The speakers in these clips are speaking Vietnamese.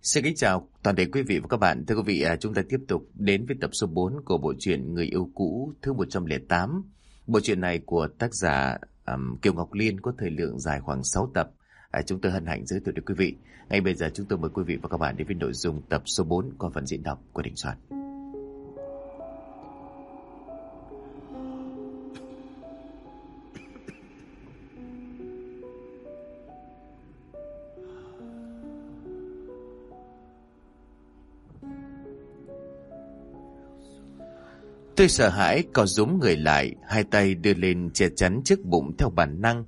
Xin kính chào toàn thể quý vị và các bạn. Thưa quý vị, chúng ta tiếp tục đến với tập số 4 của bộ truyện Người yêu cũ thứ 108. Bộ truyện này của tác giả Kiều Ngọc Liên có thời lượng dài khoảng 6 tập. Chúng tôi hân hạnh giới thiệu đến quý vị. Ngay bây giờ chúng tôi mời quý vị và các bạn đến với nội dung tập số 4 qua phần diễn đọc của Đình Soạn. Tôi sợ hãi co rúm người lại, hai tay đưa lên che chắn trước bụng theo bản năng.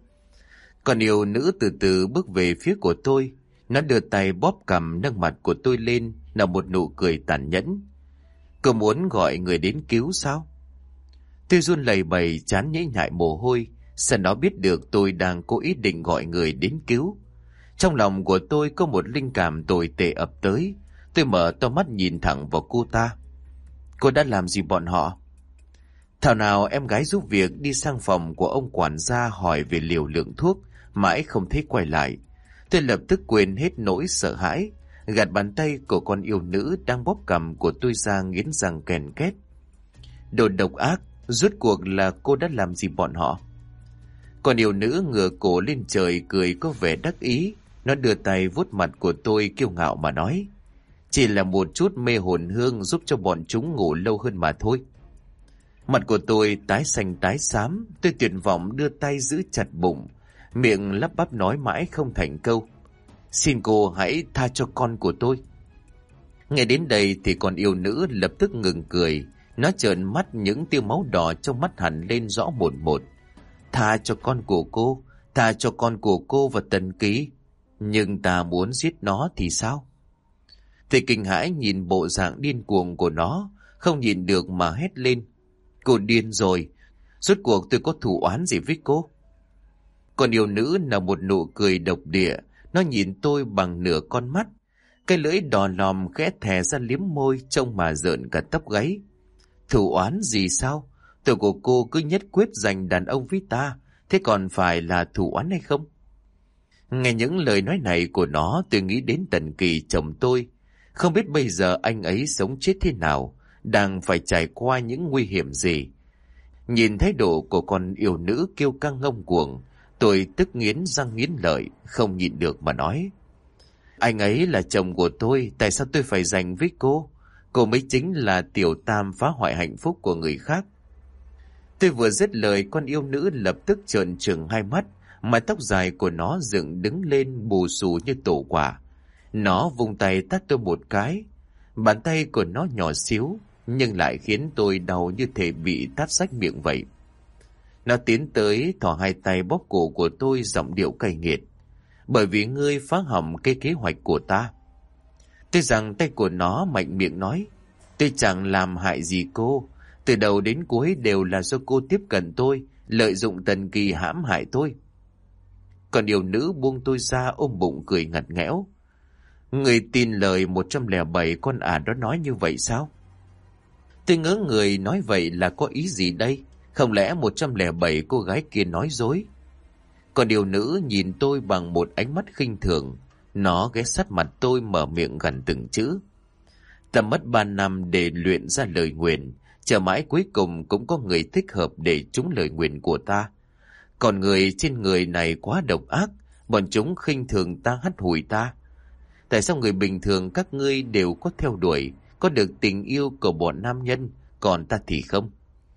Còn yêu nữ từ từ bước về phía của tôi. Nó đưa tay bóp cằm nâng mặt của tôi lên, nở một nụ cười tàn nhẫn. Cô muốn gọi người đến cứu sao? Tôi run lẩy bẩy, trán nhễ nhại mồ hôi. Sợ nó biết được tôi đang cố ý định gọi người đến cứu. Trong lòng của tôi có một linh cảm tồi tệ ập tới. Tôi mở to mắt nhìn thẳng vào cô ta. Cô đã làm gì bọn họ? Thảo nào em gái giúp việc đi sang phòng của ông quản gia hỏi về liều lượng thuốc, mãi không thấy quay lại. Tôi lập tức quên hết nỗi sợ hãi, gạt bàn tay của con yêu nữ đang bóp cằm của tôi ra nghiến răng kèn két. Đồ độc ác, rốt cuộc là cô đã làm gì bọn họ? Con yêu nữ ngửa cổ lên trời cười có vẻ đắc ý. Nó đưa tay vuốt mặt của tôi kiêu ngạo mà nói. Chỉ là một chút mê hồn hương giúp cho bọn chúng ngủ lâu hơn mà thôi. Mặt của tôi tái xanh tái xám, tôi tuyệt vọng đưa tay giữ chặt bụng, miệng lắp bắp nói mãi không thành câu. Xin cô hãy tha cho con của tôi. Nghe đến đây thì con yêu nữ lập tức ngừng cười, nó trợn mắt, những tia máu đỏ trong mắt hẳn lên rõ một một. Tha cho con của cô, tha cho con của cô và Tần Ký. Nhưng ta muốn giết nó thì sao? Tôi kinh hãi nhìn bộ dạng điên cuồng của nó, không nhìn được mà hét lên. Cô điên rồi, rốt cuộc tôi có thù oán gì với cô? Còn yêu nữ là một nụ cười độc địa, nó nhìn tôi bằng nửa con mắt. Cái lưỡi đỏ lòm khẽ thè ra liếm môi, trông mà rợn cả tóc gáy. Thù oán gì sao? Tuổi của cô cứ nhất quyết giành đàn ông với ta, thế còn phải là thù oán hay không? Nghe những lời nói này của nó, tôi nghĩ đến Tần Kỳ chồng tôi. Không biết bây giờ anh ấy sống chết thế nào, đang phải trải qua những nguy hiểm gì. Nhìn thái độ của con yêu nữ kiêu căng ngông cuồng, tôi tức nghiến răng nghiến lợi, không nhịn được mà nói. Anh ấy là chồng của tôi, tại sao tôi phải giành với cô? Cô mới chính là tiểu tam phá hoại hạnh phúc của người khác. Tôi vừa dứt lời, con yêu nữ lập tức trợn trừng hai mắt, mái tóc dài của nó dựng đứng lên bù xù như tổ quả. Nó vung tay tát tôi một cái. Bàn tay của nó nhỏ xíu, nhưng lại khiến tôi đau như thể bị tát rách miệng vậy. Nó tiến tới thò hai tay bóp cổ của tôi, giọng điệu cay nghiệt. Bởi vì ngươi phá hỏng cái kế hoạch của ta. Tôi rằng tay của nó mạnh miệng nói. Tôi chẳng làm hại gì cô. Từ đầu đến cuối đều là do cô tiếp cận tôi, lợi dụng Tần Kỳ hãm hại tôi. Còn điều nữ buông tôi ra, ôm bụng cười ngặt nghẽo. Người tin lời 107 con đó nói như vậy sao? Tôi ngỡ người nói vậy là có ý gì đây? Không lẽ 107 cô gái kia nói dối? Còn điều nữ nhìn tôi bằng một ánh mắt khinh thường. Nó ghé sát mặt tôi, mở miệng gằn từng chữ. Ta mất 3 năm để luyện ra lời nguyền, chờ mãi cuối cùng cũng có người thích hợp để trúng lời nguyền của ta. Còn người trên người này quá độc ác, bọn chúng khinh thường ta, hắt hủi ta. Tại sao người bình thường các ngươi đều có theo đuổi, có được tình yêu của bọn nam nhân, còn ta thì không?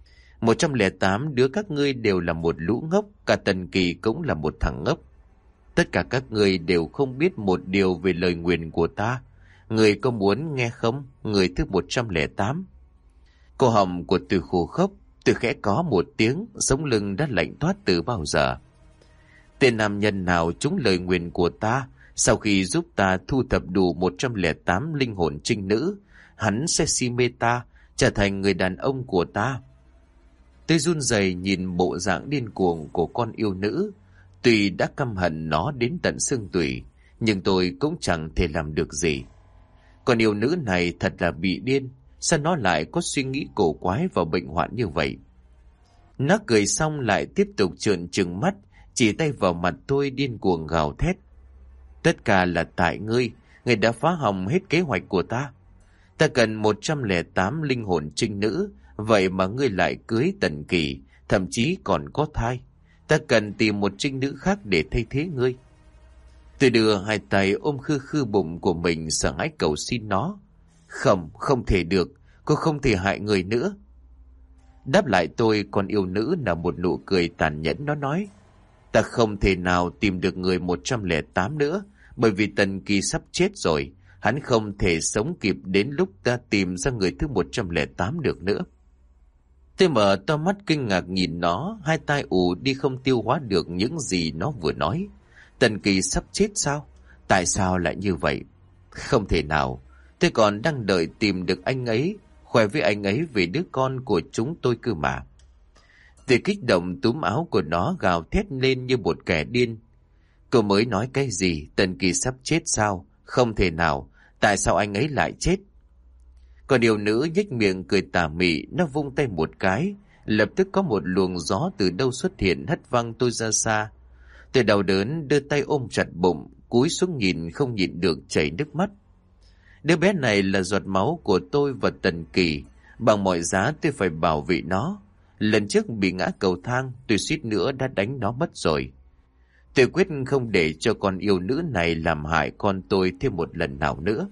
108 đứa các ngươi đều là một lũ ngốc, cả Tần Kỳ cũng là một thằng ngốc. Tất cả các ngươi đều không biết một điều về lời nguyền của ta. Người có muốn nghe không? Người thứ 108. Cổ họng của Từ khô khốc, Từ khẽ có một tiếng, sống lưng đã lạnh toát từ bao giờ. Tên nam nhân nào trúng lời nguyền của ta, sau khi giúp ta thu thập đủ 108 linh hồn trinh nữ, hắn sẽ si mê ta, trở thành người đàn ông của ta. Tôi run rẩy nhìn bộ dạng điên cuồng của con yêu nữ. Tuy đã căm hận nó đến tận xương tủy, nhưng tôi cũng chẳng thể làm được gì. Con yêu nữ này thật là bị điên, sao nó lại có suy nghĩ cổ quái và bệnh hoạn như vậy? Nó cười xong lại tiếp tục trợn trừng mắt, chỉ tay vào mặt tôi điên cuồng gào thét. Tất cả là tại ngươi, Người đã phá hỏng hết kế hoạch của ta. Ta cần 108 linh hồn trinh nữ, vậy mà ngươi lại cưới Tần Kỳ, thậm chí còn có thai. Ta cần tìm một trinh nữ khác để thay thế ngươi. Tôi đưa hai tay ôm khư khư bụng của mình, sợ hãi cầu xin nó. Không, không thể được, cô không thể hại người nữa. Đáp lại tôi, con yêu nữ là một nụ cười tàn nhẫn. Nó nói, ta không thể nào tìm được người 108 nữa, bởi vì Tần Kỳ sắp chết rồi. Hắn không thể sống kịp đến lúc ta tìm ra người thứ 108 được nữa. Tôi mở to mắt kinh ngạc nhìn nó, hai tai ù đi không tiêu hóa được những gì nó vừa nói. Tần Kỳ sắp chết sao? Tại sao lại như vậy? Không thể nào, tôi còn đang đợi tìm được anh ấy, khoe với anh ấy về đứa con của chúng tôi cơ mà. Tôi kích động túm áo của nó, gào thét lên như một kẻ điên. Cô mới nói cái gì? Tần Kỳ sắp chết sao? Không thể nào, tại sao anh ấy lại chết? Còn điều nữ nhếch miệng cười tà mị, nó vung tay một cái, lập tức có một luồng gió từ đâu xuất hiện hất văng tôi ra xa. Tôi đau đớn đưa tay ôm chặt bụng, cúi xuống nhìn không nhịn được chảy nước mắt. Đứa bé này là giọt máu của tôi và Tần Kỳ, bằng mọi giá tôi phải bảo vệ nó. Lần trước bị ngã cầu thang, tôi suýt nữa đã đánh nó mất rồi. Tôi quyết không để cho con yêu nữ này làm hại con tôi thêm một lần nào nữa.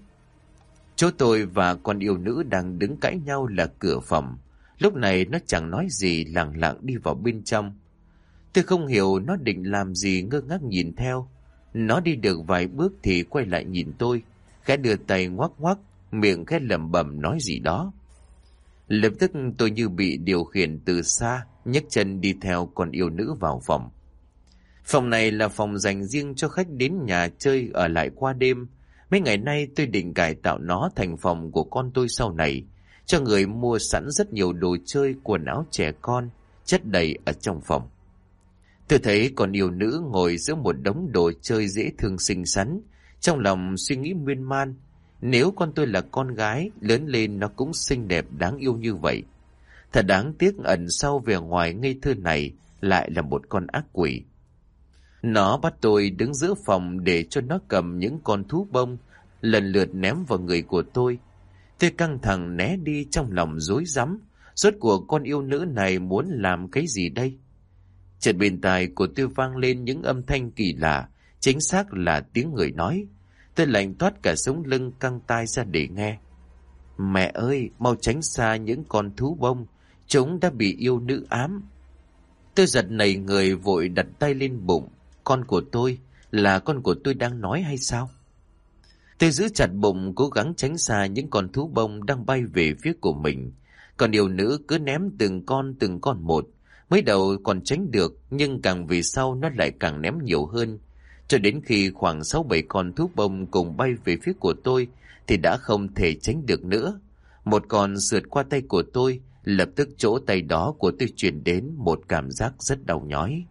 Chỗ tôi và con yêu nữ đang đứng cãi nhau là cửa phòng. Lúc này nó chẳng nói gì, lặng lặng đi vào bên trong. Tôi không hiểu nó định làm gì, ngơ ngác nhìn theo. Nó đi được vài bước thì quay lại nhìn tôi, khẽ đưa tay ngoắc ngoắc, miệng khẽ lẩm bẩm nói gì đó. Lập tức tôi như bị điều khiển từ xa, nhấc chân đi theo con yêu nữ vào phòng. Phòng này là phòng dành riêng cho khách đến nhà chơi ở lại qua đêm. Mấy ngày nay tôi định cải tạo nó thành phòng của con tôi sau này, cho người mua sẵn rất nhiều đồ chơi, quần áo trẻ con, chất đầy ở trong phòng. Tôi thấy con yêu nữ ngồi giữa một đống đồ chơi dễ thương xinh xắn, trong lòng suy nghĩ miên man. Nếu con tôi là con gái, lớn lên nó cũng xinh đẹp đáng yêu như vậy. Thật đáng tiếc ẩn sau vẻ ngoài ngây thơ này lại là một con ác quỷ. Nó bắt tôi đứng giữa phòng để cho nó cầm những con thú bông, lần lượt ném vào người của tôi. Tôi căng thẳng né đi, trong lòng rối rắm. Rốt cuộc con yêu nữ này muốn làm cái gì đây? Chợt bên tai của tôi vang lên những âm thanh kỳ lạ, chính xác là tiếng người nói. Tôi lạnh toát cả sống lưng, căng tai ra để nghe. Mẹ ơi, mau tránh xa những con thú bông, chúng đã bị yêu nữ ám. Tôi giật nảy người vội đặt tay lên bụng. Con của tôi, là con của tôi đang nói hay sao? Tôi giữ chặt bụng, cố gắng tránh xa những con thú bông đang bay về phía của mình. Còn yêu nữ cứ ném từng con một. Mới đầu còn tránh được, nhưng càng về sau nó lại càng ném nhiều hơn. Cho đến khi khoảng 6-7 con thú bông cùng bay về phía của tôi, thì đã không thể tránh được nữa. Một con sượt qua tay của tôi, lập tức chỗ tay đó của tôi truyền đến một cảm giác rất đau nhói.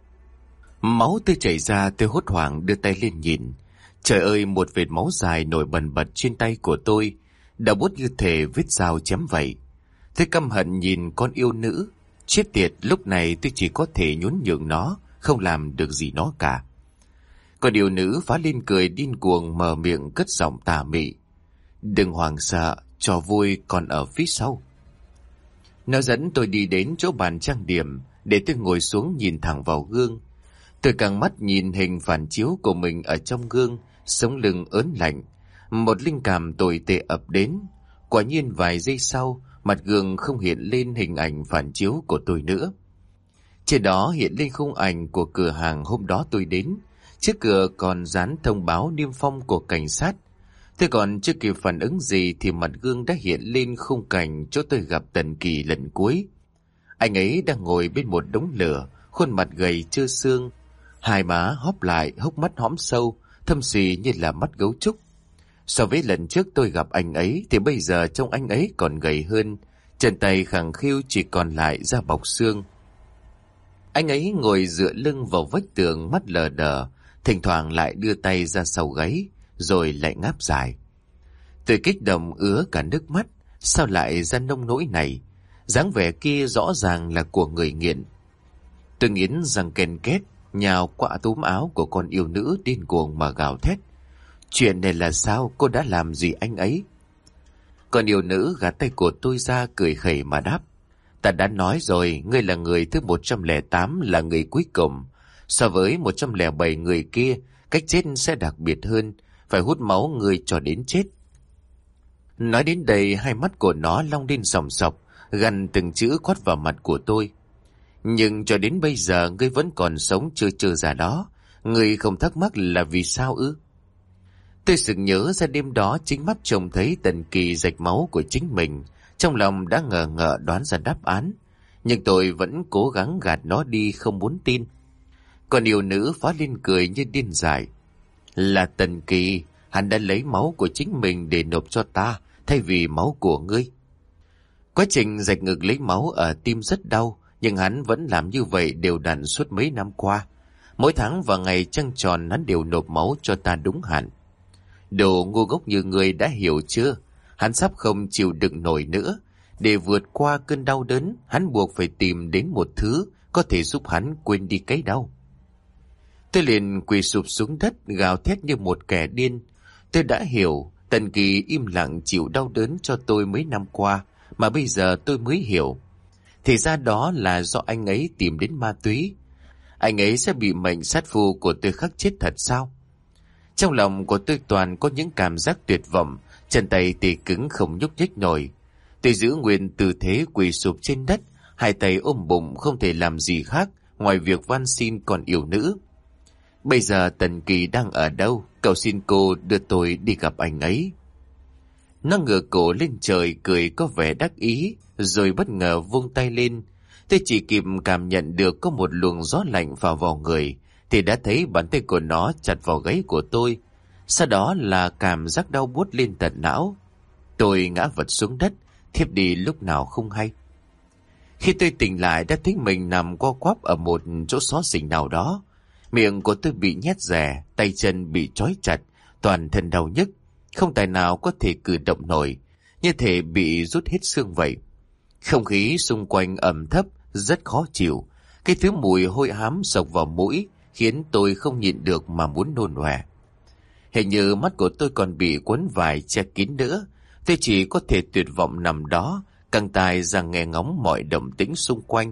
Máu tôi chảy ra, tôi hốt hoảng đưa tay lên nhìn. Trời ơi, một vệt máu dài nổi bần bật trên tay của tôi, đã buốt như thể vết dao chém vậy. Tôi căm hận nhìn con yêu nữ. Chết tiệt, lúc này tôi chỉ có thể nhún nhường nó, không làm được gì nó cả. Con yêu nữ phá lên cười điên cuồng, mở miệng cất giọng tà mị. Đừng hoảng sợ, trò vui còn ở phía sau. Nó dẫn tôi đi đến chỗ bàn trang điểm, để tôi ngồi xuống nhìn thẳng vào gương. Tôi căng mắt nhìn hình phản chiếu của mình ở trong gương, sống lưng ớn lạnh. Một linh cảm tồi tệ ập đến. Quả nhiên vài giây sau, mặt gương không hiện lên hình ảnh phản chiếu của tôi nữa. Trên đó hiện lên khung ảnh của cửa hàng hôm đó tôi đến. Trước cửa còn dán thông báo niêm phong của cảnh sát. Tôi còn chưa kịp phản ứng gì thì mặt gương đã hiện lên khung cảnh chỗ tôi gặp Tần Kỳ lần cuối. Anh ấy đang ngồi bên một đống lửa, khuôn mặt gầy trơ xương, hai má hóp lại, hốc mắt hõm sâu, thâm xì như là mắt gấu trúc. So với lần trước tôi gặp anh ấy thì bây giờ trông anh ấy còn gầy hơn, chân tay khẳng khiu chỉ còn lại da bọc xương. Anh ấy ngồi dựa lưng vào vách tường, mắt lờ đờ, thỉnh thoảng lại đưa tay ra sau gáy, rồi lại ngáp dài. Tôi kích động ứa cả nước mắt, sao lại ra nông nỗi này? Dáng vẻ kia rõ ràng là của người nghiện. Tôi nghiến răng ken két, nhào qua túm áo của con yêu nữ điên cuồng mà gào thét. Chuyện này là sao? Cô đã làm gì anh ấy? Còn yêu nữ gạt tay của tôi ra cười khẩy mà đáp. Ta đã nói rồi, ngươi là người thứ 108, là người cuối cùng. So với 107 người kia, cách chết sẽ đặc biệt hơn, phải hút máu ngươi cho đến chết. Nói đến đây, hai mắt của nó long lên sòng sọc, gằn từng chữ quát vào mặt của tôi. Nhưng cho đến bây giờ ngươi vẫn còn sống chưa ra đó. Ngươi không thắc mắc là vì sao ư? Tôi sực nhớ ra đêm đó chính mắt trông thấy Tần Kỳ rạch máu của chính mình. Trong lòng đã ngờ ngợ đoán ra đáp án. Nhưng tôi vẫn cố gắng gạt nó đi, không muốn tin. Còn yêu nữ phá lên cười như điên dại. Là Tần Kỳ, hắn đã lấy máu của chính mình để nộp cho ta, thay vì máu của ngươi. Quá trình rạch ngực lấy máu ở tim rất đau, nhưng hắn vẫn làm như vậy đều đặn suốt mấy năm qua. Mỗi tháng và ngày trăng tròn hắn đều nộp máu cho ta đúng hạn. Đồ ngu ngốc như ngươi đã hiểu chưa? Hắn sắp không chịu đựng nổi nữa. Để vượt qua cơn đau đớn, hắn buộc phải tìm đến một thứ có thể giúp hắn quên đi cái đau. Tôi liền quỳ sụp xuống đất, gào thét như một kẻ điên. Tôi đã hiểu, Tần Kỳ im lặng chịu đau đớn cho tôi mấy năm qua, mà bây giờ tôi mới hiểu. Thì ra đó là do anh ấy tìm đến ma túy. Anh ấy sẽ bị mệnh sát phu của tôi khắc chết thật sao? Trong lòng của tôi toàn có những cảm giác tuyệt vọng, chân tay tê cứng không nhúc nhích nổi. Tôi giữ nguyên tư thế quỳ sụp trên đất, hai tay ôm bụng không thể làm gì khác ngoài việc van xin con yêu nữ. Bây giờ Tần Kỳ đang ở đâu? Cầu xin cô đưa tôi đi gặp anh ấy. Nó ngửa cổ lên trời cười có vẻ đắc ý, rồi bất ngờ vung tay lên. Tôi chỉ kịp cảm nhận được có một luồng gió lạnh vào vào người, thì đã thấy bàn tay của nó chặt vào gáy của tôi. Sau đó là cảm giác đau buốt lên tận não. Tôi ngã vật xuống đất, thiếp đi lúc nào không hay. Khi tôi tỉnh lại đã thấy mình nằm co quắp ở một chỗ xó xỉnh nào đó. Miệng của tôi bị nhét rẻ, tay chân bị trói chặt, toàn thân đau nhức, không tài nào có thể cử động nổi, như thể bị rút hết xương vậy. Không khí xung quanh ẩm thấp, rất khó chịu. Cái thứ mùi hôi hám sộc vào mũi khiến tôi không nhịn được mà muốn nôn ọe. Hình như mắt của tôi còn bị quấn vải che kín nữa. Tôi chỉ có thể tuyệt vọng nằm đó, căng tai ra nghe ngóng mọi động tĩnh xung quanh.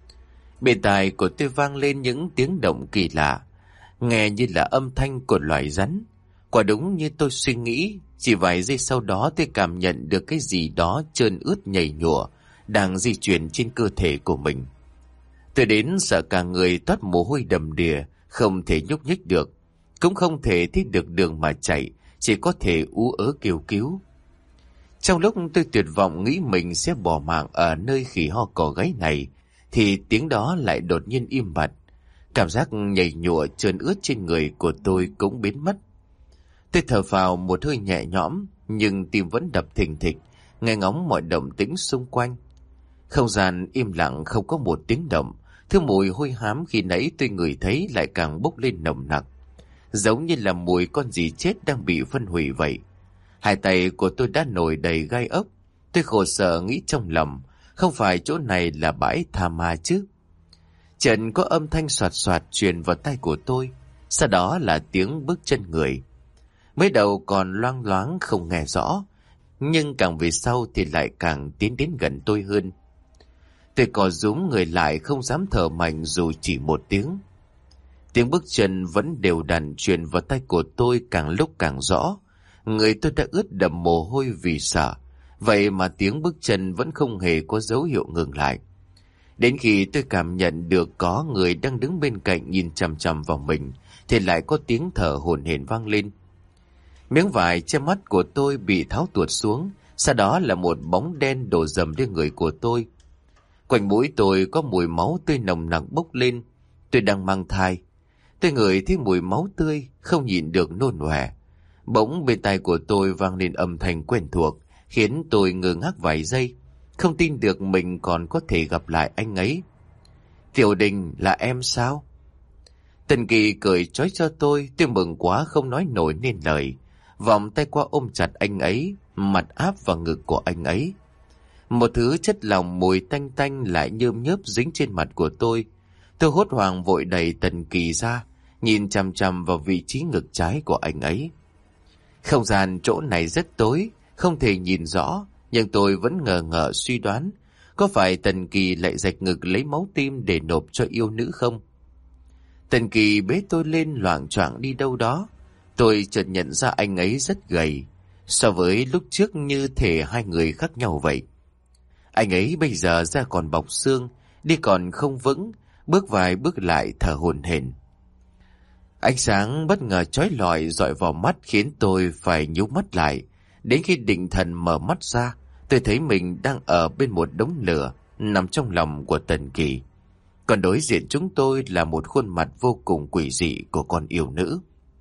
Bên tai của tôi vang lên những tiếng động kỳ lạ, nghe như là âm thanh của loài rắn. Quả đúng như tôi suy nghĩ, chỉ vài giây sau đó tôi cảm nhận được cái gì đó trơn ướt nhầy nhụa đang di chuyển trên cơ thể của mình. Tôi đến sợ cả người toát mồ hôi đầm đìa, không thể nhúc nhích được, cũng không thể thích được đường mà chạy, chỉ có thể ú ớ kêu cứu. Trong lúc tôi tuyệt vọng nghĩ mình sẽ bỏ mạng ở nơi khỉ ho cò gáy này, thì tiếng đó lại đột nhiên im bặt. Cảm giác nhầy nhụa trơn ướt trên người của tôi cũng biến mất. Tôi thở phào một hơi nhẹ nhõm, nhưng tim vẫn đập thình thịch, nghe ngóng mọi động tĩnh xung quanh. Không gian im lặng, không có một tiếng động. Thứ mùi hôi hám khi nãy tôi ngửi thấy lại càng bốc lên nồng nặc, giống như là mùi con gì chết đang bị phân hủy vậy. Hai tay của tôi đã nổi đầy gai ốc. Tôi khổ sở nghĩ trong lòng, không phải chỗ này là bãi tha ma chứ? Chợt có âm thanh soạt soạt truyền vào tai của tôi, sau đó là tiếng bước chân người. Mới đầu còn loang loáng không nghe rõ, nhưng càng về sau thì lại càng tiến đến gần tôi hơn. Tôi cò rúm người lại, không dám thở mạnh dù chỉ một tiếng. Tiếng bước chân vẫn đều đặn truyền vào tai của tôi, càng lúc càng rõ. Người tôi đã ướt đẫm mồ hôi vì sợ, vậy mà tiếng bước chân vẫn không hề có dấu hiệu ngừng lại. Đến khi tôi cảm nhận được có người đang đứng bên cạnh nhìn chằm chằm vào mình, thì lại có tiếng thở hổn hển vang lên. Miếng vải che mắt của tôi bị tháo tuột xuống, sau đó là một bóng đen đổ dầm lên người của tôi. Quanh mũi tôi có mùi máu tươi nồng nặc bốc lên. Tôi đang mang thai. Tôi ngửi thấy mùi máu tươi, không nhịn được nôn ọe. Bỗng bên tai của tôi vang lên âm thanh quen thuộc, khiến tôi ngơ ngác vài giây, không tin được mình còn có thể gặp lại anh ấy. Tiểu Đình, là em sao? Tần Kỳ cười trói cho tôi mừng quá không nói nổi nên lời. Vòng tay qua ôm chặt anh ấy, mặt áp vào ngực của anh ấy. Một thứ chất lỏng mùi tanh tanh lại nhơm nhớp dính trên mặt của tôi. Tôi hốt hoảng vội đẩy Tần Kỳ ra, nhìn chằm chằm vào vị trí ngực trái của anh ấy. Không gian chỗ này rất tối, không thể nhìn rõ, nhưng tôi vẫn ngờ ngợ suy đoán, có phải Tần Kỳ lại rạch ngực lấy máu tim để nộp cho yêu nữ không? Tần Kỳ bế tôi lên loạng choạng đi đâu đó. Tôi chợt nhận ra anh ấy rất gầy, so với lúc trước như thể hai người khác nhau vậy. Anh ấy bây giờ da còn bọc xương, đi còn không vững, bước vài bước lại thở hổn hển. Ánh sáng bất ngờ chói lọi dọi vào mắt khiến tôi phải nhíu mắt lại. Đến khi định thần mở mắt ra, tôi thấy mình đang ở bên một đống lửa, nằm trong lòng của Tần Kỳ. Còn đối diện chúng tôi là một khuôn mặt vô cùng quỷ dị của con yêu nữ.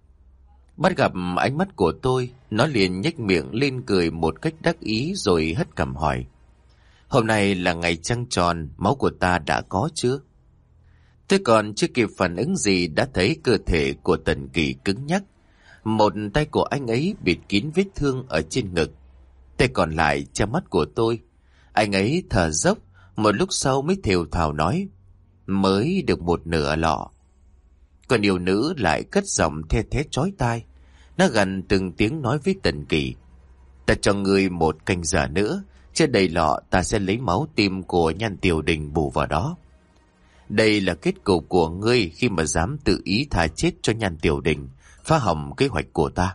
Bắt gặp ánh mắt của tôi, nó liền nhếch miệng lên cười một cách đắc ý rồi hất cằm hỏi: "Hôm nay là ngày trăng tròn, máu của ta đã có chưa?" Tôi còn chưa kịp phản ứng gì đã thấy cơ thể của Tần Kỳ cứng nhắc. Một tay của anh ấy bịt kín vết thương ở trên ngực, tay còn lại che mắt của tôi. Anh ấy thở dốc, một lúc sau mới thều thào nói: "Mới được một nửa lọ." Còn yêu nữ lại cất giọng the thé chói tai. Nó gằn từng tiếng nói với Tần Kỳ: "Ta cho ngươi một canh giờ nữa, chưa đầy lọ ta sẽ lấy máu tim của Nhan Tiểu Đình bù vào đó. Đây là kết cục của ngươi khi mà dám tự ý thà chết cho Nhan Tiểu Đình, phá hỏng kế hoạch của ta."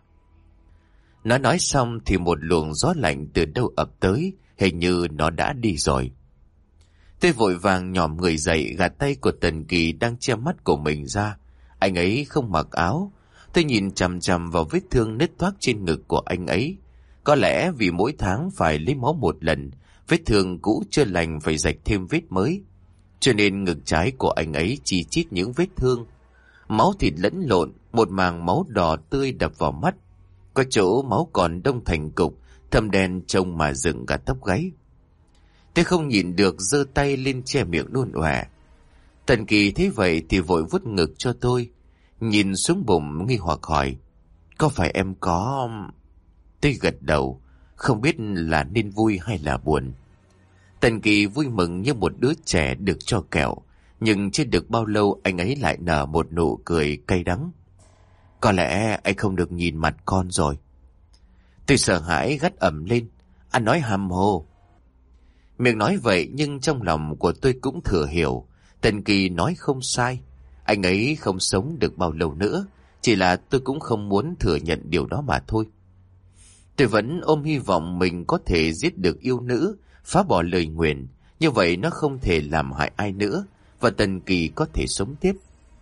Nó nói xong thì một luồng gió lạnh từ đâu ập tới, hình như nó đã đi rồi. Tôi vội vàng nhòm người dậy, gạt tay của Tần Kỳ đang che mắt của mình ra. Anh ấy không mặc áo. Tôi nhìn chằm chằm vào vết thương nứt toác trên ngực của anh ấy. Có lẽ vì mỗi tháng phải lấy máu một lần, vết thương cũ chưa lành phải rạch thêm vết mới, cho nên ngực trái của anh ấy chi chít những vết thương. Máu thịt lẫn lộn, một màng máu đỏ tươi đập vào mắt. Có chỗ máu còn đông thành cục, thâm đen trông mà dựng cả tóc gáy. Tôi không nhìn được, giơ tay lên che miệng nôn ọe. Tần Kỳ thấy vậy thì vội vuốt ngực cho tôi, nhìn xuống bụng nghi hoặc hỏi: "Có phải em có..." Tôi gật đầu, không biết là nên vui hay là buồn. Tần Kỳ vui mừng như một đứa trẻ được cho kẹo, nhưng chưa được bao lâu anh ấy lại nở một nụ cười cay đắng. "Có lẽ anh không được nhìn mặt con rồi." Tôi sợ hãi gắt ẩm lên: "Anh nói hàm hồ." Miệng nói vậy nhưng trong lòng của tôi cũng thừa hiểu Tần Kỳ nói không sai. Anh ấy không sống được bao lâu nữa, chỉ là tôi cũng không muốn thừa nhận điều đó mà thôi. Tôi vẫn ôm hy vọng mình có thể giết được yêu nữ, phá bỏ lời nguyền, như vậy nó không thể làm hại ai nữa, và Tần Kỳ có thể sống tiếp.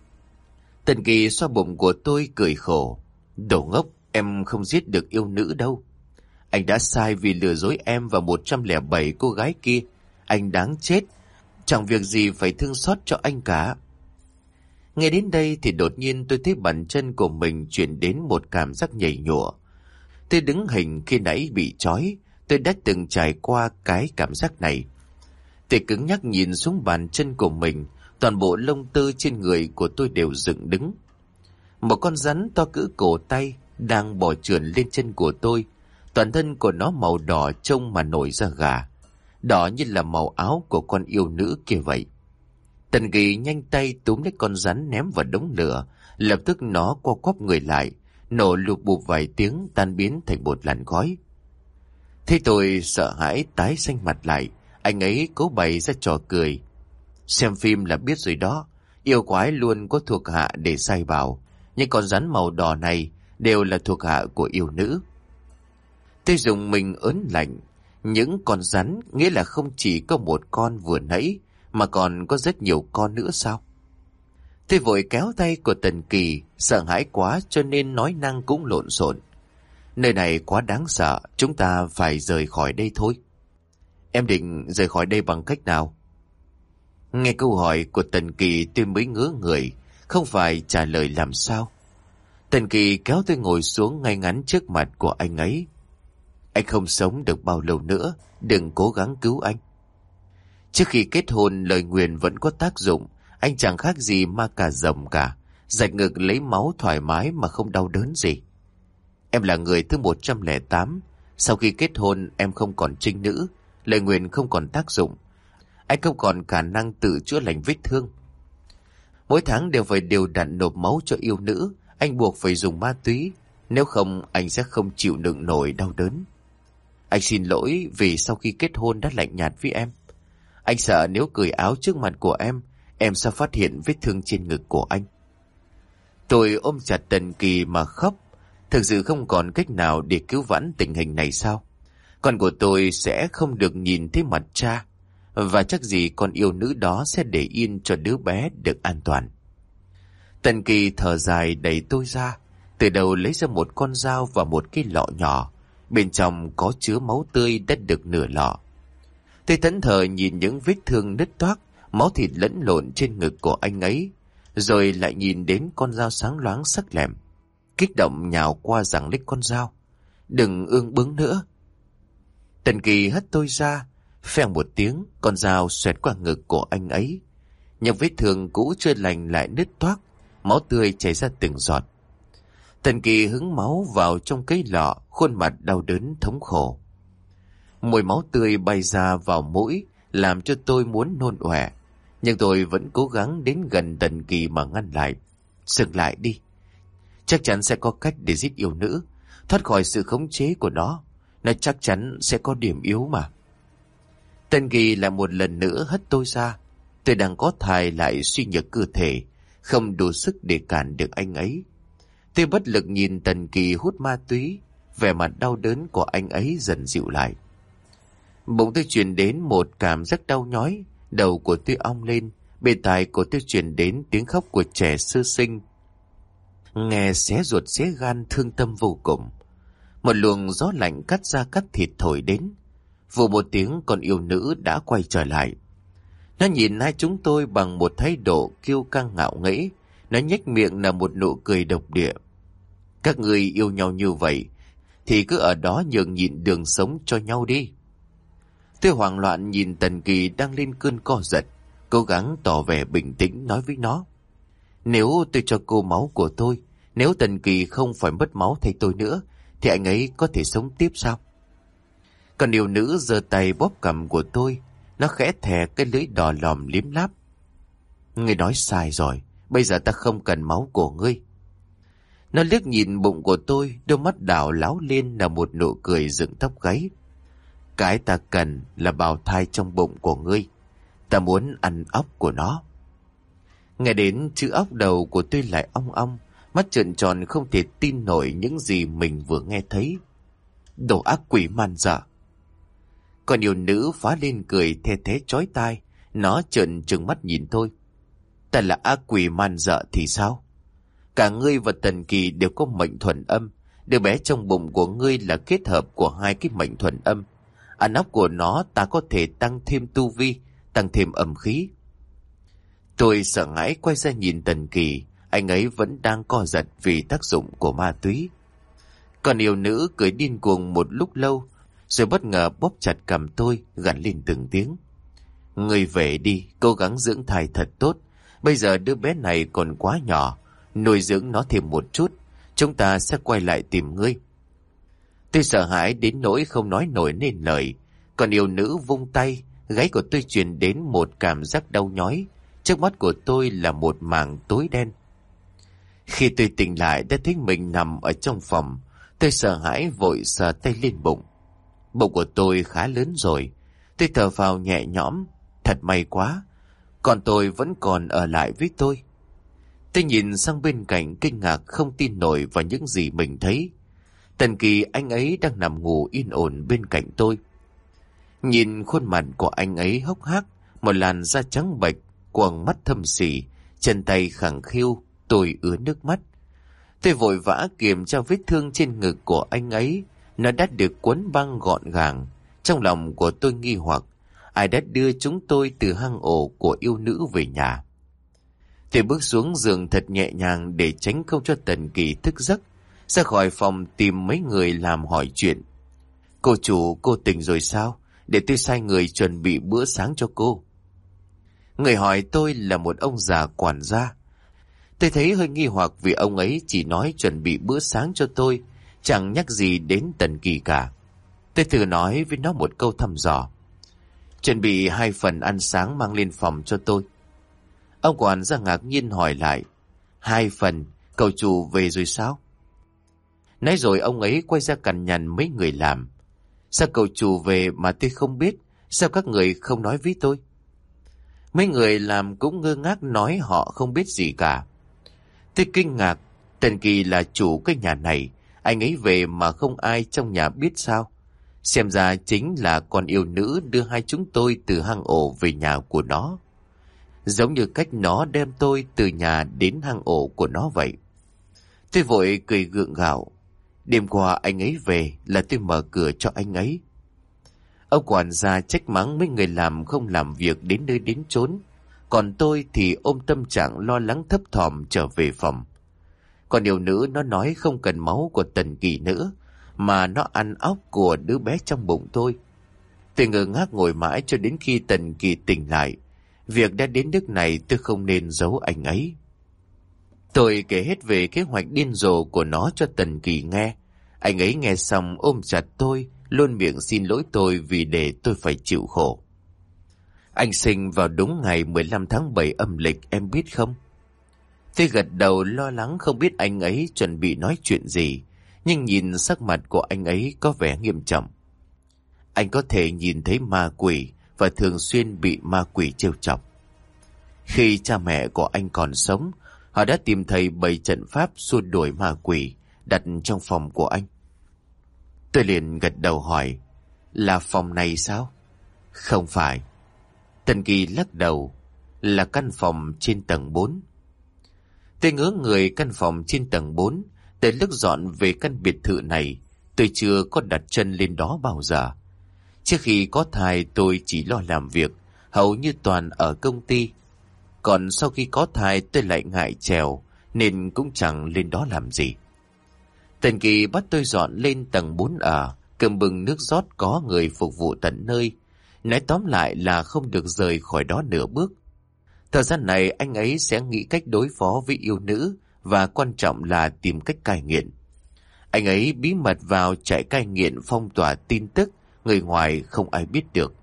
Tần Kỳ xoa bụng của tôi cười khổ: "Đồ ngốc, em không giết được yêu nữ đâu. Anh đã sai vì lừa dối em và 107 cô gái kia. Anh đáng chết, chẳng việc gì phải thương xót cho anh cả." Nghe đến đây thì đột nhiên tôi thấy bàn chân của mình chuyển đến một cảm giác nhầy nhụa. Tôi đứng hình khi nãy bị trói, tôi đã từng trải qua cái cảm giác này. Tôi cứng nhắc nhìn xuống bàn chân của mình, toàn bộ lông tơ trên người của tôi đều dựng đứng. Một con rắn to cỡ cổ tay đang bò trườn lên chân của tôi, toàn thân của nó màu đỏ trông mà nổi da gà, đỏ như là màu áo của con yêu nữ kia vậy. Tần Kỳ nhanh tay túm lấy con rắn ném vào đống lửa, lập tức nó co quắp người lại, nổ lụp bụp vài tiếng tan biến thành một làn khói. Thế tôi sợ hãi tái xanh mặt lại, anh ấy cố bày ra trò cười: "Xem phim là biết rồi đó, yêu quái luôn có thuộc hạ để sai bảo, nhưng con rắn màu đỏ này đều là thuộc hạ của yêu nữ." Tôi dùng mình ớn lạnh. Những con rắn nghĩa là không chỉ có một con vừa nãy, mà còn có rất nhiều con nữa sao? Tôi vội kéo tay của Tần Kỳ, sợ hãi quá cho nên nói năng cũng lộn xộn: "Nơi này quá đáng sợ, chúng ta phải rời khỏi đây thôi." "Em định rời khỏi đây bằng cách nào?" Nghe câu hỏi của Tần Kỳ tôi mới ngớ người, không phải trả lời làm sao. Tần Kỳ kéo tôi ngồi xuống ngay ngắn trước mặt của anh ấy. "Anh không sống được bao lâu nữa, đừng cố gắng cứu anh. Trước khi kết hôn lời nguyền vẫn có tác dụng, anh chẳng khác gì ma cà rồng cả, rạch ngực lấy máu thoải mái mà không đau đớn gì. Em là người thứ 108, sau khi kết hôn em không còn trinh nữ, lời nguyền không còn tác dụng, anh không còn khả năng tự chữa lành vết thương. Mỗi tháng đều phải đều đặn nộp máu cho yêu nữ, anh buộc phải dùng ma túy, Nếu không anh sẽ không chịu đựng nổi đau đớn. Anh xin lỗi vì sau khi kết hôn đã lạnh nhạt với em. Anh sợ nếu cởi áo trước mặt của em sẽ phát hiện vết thương trên ngực của anh. Tôi ôm chặt Tần Kỳ mà khóc. Thực sự không còn cách nào để cứu vãn tình hình này sao? Con của tôi sẽ không được nhìn thấy mặt cha, và chắc gì con yêu nữ đó sẽ để yên cho đứa bé được an toàn. Tần Kỳ thở dài đẩy tôi ra, từ đầu lấy ra một con dao và một cái lọ nhỏ, bên trong có chứa máu tươi đã được nửa lọ. Tôi thẫn thờ nhìn những vết thương nứt toác, máu thịt lẫn lộn trên ngực của anh ấy, rồi lại nhìn đến con dao sáng loáng sắc lẹm. Kích động nhào qua giằng lấy con dao. Đừng ương bướng nữa. Tần Kỳ hất tôi ra, phèn một tiếng, con dao xoẹt qua ngực của anh ấy. Những vết thương cũ chưa lành lại nứt toác, máu tươi chảy ra từng giọt. Tần Kỳ hứng máu vào trong cái lọ, khuôn mặt đau đớn thống khổ. Mùi máu tươi bay ra vào mũi, làm cho tôi muốn nôn ọe. Nhưng tôi vẫn cố gắng đến gần Tần Kỳ mà ngăn lại. Dừng lại đi. Chắc chắn sẽ có cách để giết yêu nữ, thoát khỏi sự khống chế của nó. Nó chắc chắn sẽ có điểm yếu mà. Tần Kỳ lại một lần nữa hất tôi ra. Tôi đang có thai lại suy nhược cơ thể, không đủ sức để cản được anh ấy. Tôi bất lực nhìn Tần Kỳ hút ma túy, vẻ mặt đau đớn của anh ấy dần dịu lại. Bỗng tôi truyền đến một cảm giác đau nhói, đầu của tôi ong lên, bên tai của tôi truyền đến tiếng khóc của trẻ sơ sinh. Nghe xé ruột xé gan thương tâm vô cùng. Một luồng gió lạnh cắt da cắt thịt thổi đến. Vụ một tiếng con yêu nữ đã quay trở lại. Nó nhìn hai chúng tôi bằng một thái độ kiêu căng ngạo nghễ. Nó nhếch miệng là một nụ cười độc địa. Các người yêu nhau như vậy thì cứ ở đó nhường nhịn đường sống cho nhau đi. Tôi hoảng loạn nhìn Tần Kỳ đang lên cơn co giật, cố gắng tỏ vẻ bình tĩnh nói với nó. Nếu tôi cho cô máu của tôi, nếu Tần Kỳ không phải mất máu thay tôi nữa, thì anh ấy có thể sống tiếp sao? Còn yêu nữ giơ tay bóp cằm của tôi, nó khẽ thè cái lưỡi đỏ lòm liếm láp. Ngươi nói sai rồi, bây giờ ta không cần máu của ngươi. Nó liếc nhìn bụng của tôi, đôi mắt đảo láo lên là một nụ cười dựng tóc gáy. Cái ta cần là bào thai trong bụng của ngươi. Ta muốn ăn óc của nó. Nghe đến chữ óc, đầu của tôi lại ong ong, mắt trợn tròn không thể tin nổi những gì mình vừa nghe thấy. Đồ ác quỷ man dợ. Còn yêu nữ phá lên cười the thế chói tai, nó trợn trừng mắt nhìn tôi. Ta là ác quỷ man dợ thì sao? Cả ngươi và Tần Kỳ đều có mệnh thuần âm. Đứa bé trong bụng của ngươi là kết hợp của hai cái mệnh thuần âm. Ăn óc của nó ta có thể tăng thêm tu vi, tăng thêm âm khí. Tôi sợ hãi quay ra nhìn Tần Kỳ, anh ấy vẫn đang co giật vì tác dụng của ma túy. Còn yêu nữ cười điên cuồng một lúc lâu, rồi bất ngờ bóp chặt cằm tôi, gằn lên từng tiếng. Ngươi về đi, cố gắng dưỡng thai thật tốt. Bây giờ đứa bé này còn quá nhỏ, nuôi dưỡng nó thêm một chút, chúng ta sẽ quay lại tìm ngươi. Tôi sợ hãi đến nỗi không nói nổi nên lời. Còn yêu nữ vung tay, gáy của tôi truyền đến một cảm giác đau nhói. Trước mắt của tôi là một mảng tối đen. Khi tôi tỉnh lại đã thấy mình nằm ở trong phòng. Tôi sợ hãi vội sờ tay lên bụng. Bụng của tôi khá lớn rồi. Tôi thở phào nhẹ nhõm. Thật may quá, còn tôi vẫn còn ở lại với tôi. Tôi nhìn sang bên cạnh kinh ngạc không tin nổi vào những gì mình thấy. Tần Kỳ anh ấy đang nằm ngủ yên ổn bên cạnh tôi. Nhìn khuôn mặt của anh ấy hốc hác, một làn da trắng bệch, quầng mắt thâm sỉ, chân tay khẳng khiu, tôi ứa nước mắt. Tôi vội vã kiểm tra vết thương trên ngực của anh ấy, nó đã được quấn băng gọn gàng. Trong lòng của tôi nghi hoặc, ai đã đưa chúng tôi từ hang ổ của yêu nữ về nhà. Tôi bước xuống giường thật nhẹ nhàng để tránh không cho Tần Kỳ thức giấc, ra khỏi phòng tìm mấy người làm hỏi chuyện. Cô chủ, cô tỉnh rồi sao? Để tôi sai người chuẩn bị bữa sáng cho cô. Người hỏi tôi là một ông già quản gia. Tôi thấy hơi nghi hoặc vì ông ấy chỉ nói chuẩn bị bữa sáng cho tôi, chẳng nhắc gì đến Tần Kỳ cả. Tôi thử nói với nó một câu thăm dò. Chuẩn bị 2 phần ăn sáng mang lên phòng cho tôi. Ông quản gia ngạc nhiên hỏi lại. 2 phần, cậu chủ về rồi sao? Nãy rồi ông ấy quay ra cằn nhằn mấy người làm. Sao cậu chủ về mà tôi không biết? Sao các người không nói với tôi? Mấy người làm cũng ngơ ngác nói họ không biết gì cả. Tôi kinh ngạc, Tần Kỳ là chủ cái nhà này, anh ấy về mà không ai trong nhà biết sao? Xem ra chính là con yêu nữ đưa hai chúng tôi từ hang ổ về nhà của nó. Giống như cách nó đem tôi từ nhà đến hang ổ của nó vậy. Tôi vội cười gượng gạo. Đêm qua anh ấy về là tôi mở cửa cho anh ấy. Ông quản gia trách mắng mấy người làm không làm việc đến nơi đến chốn. Còn tôi thì ôm tâm trạng lo lắng thấp thỏm trở về phòng. Còn yêu nữ nó nói không cần máu của Tần Kỳ nữa, mà nó ăn óc của đứa bé trong bụng tôi. Tôi ngơ ngác ngồi mãi cho đến khi Tần Kỳ tỉnh lại. Việc đã đến nước này tôi không nên giấu anh ấy. Tôi kể hết về kế hoạch điên rồ của nó cho Tần Kỳ nghe. Anh ấy nghe xong ôm chặt tôi, luôn miệng xin lỗi tôi vì để tôi phải chịu khổ. Anh sinh vào đúng ngày 15 tháng 7 âm lịch, em biết không? Tôi gật đầu lo lắng không biết anh ấy chuẩn bị nói chuyện gì, nhưng nhìn sắc mặt của anh ấy có vẻ nghiêm trọng. Anh có thể nhìn thấy ma quỷ và thường xuyên bị ma quỷ trêu chọc. Khi cha mẹ của anh còn sống, họ đã tìm thấy 7 trận pháp xua đuổi ma quỷ đặt trong phòng của anh. Tôi liền gật đầu hỏi, là phòng này sao? Không phải. Tần Kỳ lắc đầu, là căn phòng trên tầng 4. Tôi ngớ người, căn phòng trên tầng 4. Từ lúc dọn về căn biệt thự này, tôi chưa có đặt chân lên đó bao giờ. Trước khi có thai tôi chỉ lo làm việc, hầu như toàn ở công ty. Còn sau khi có thai tôi lại ngại trèo, nên cũng chẳng lên đó làm gì. Tần Kỳ bắt tôi dọn lên tầng 4 ở, cầm bừng nước rót có người phục vụ tận nơi. Nói tóm lại là không được rời khỏi đó nửa bước. Thời gian này anh ấy sẽ nghĩ cách đối phó với yêu nữ, và quan trọng là tìm cách cai nghiện. Anh ấy bí mật vào trại cai nghiện phong tỏa tin tức, người ngoài không ai biết được.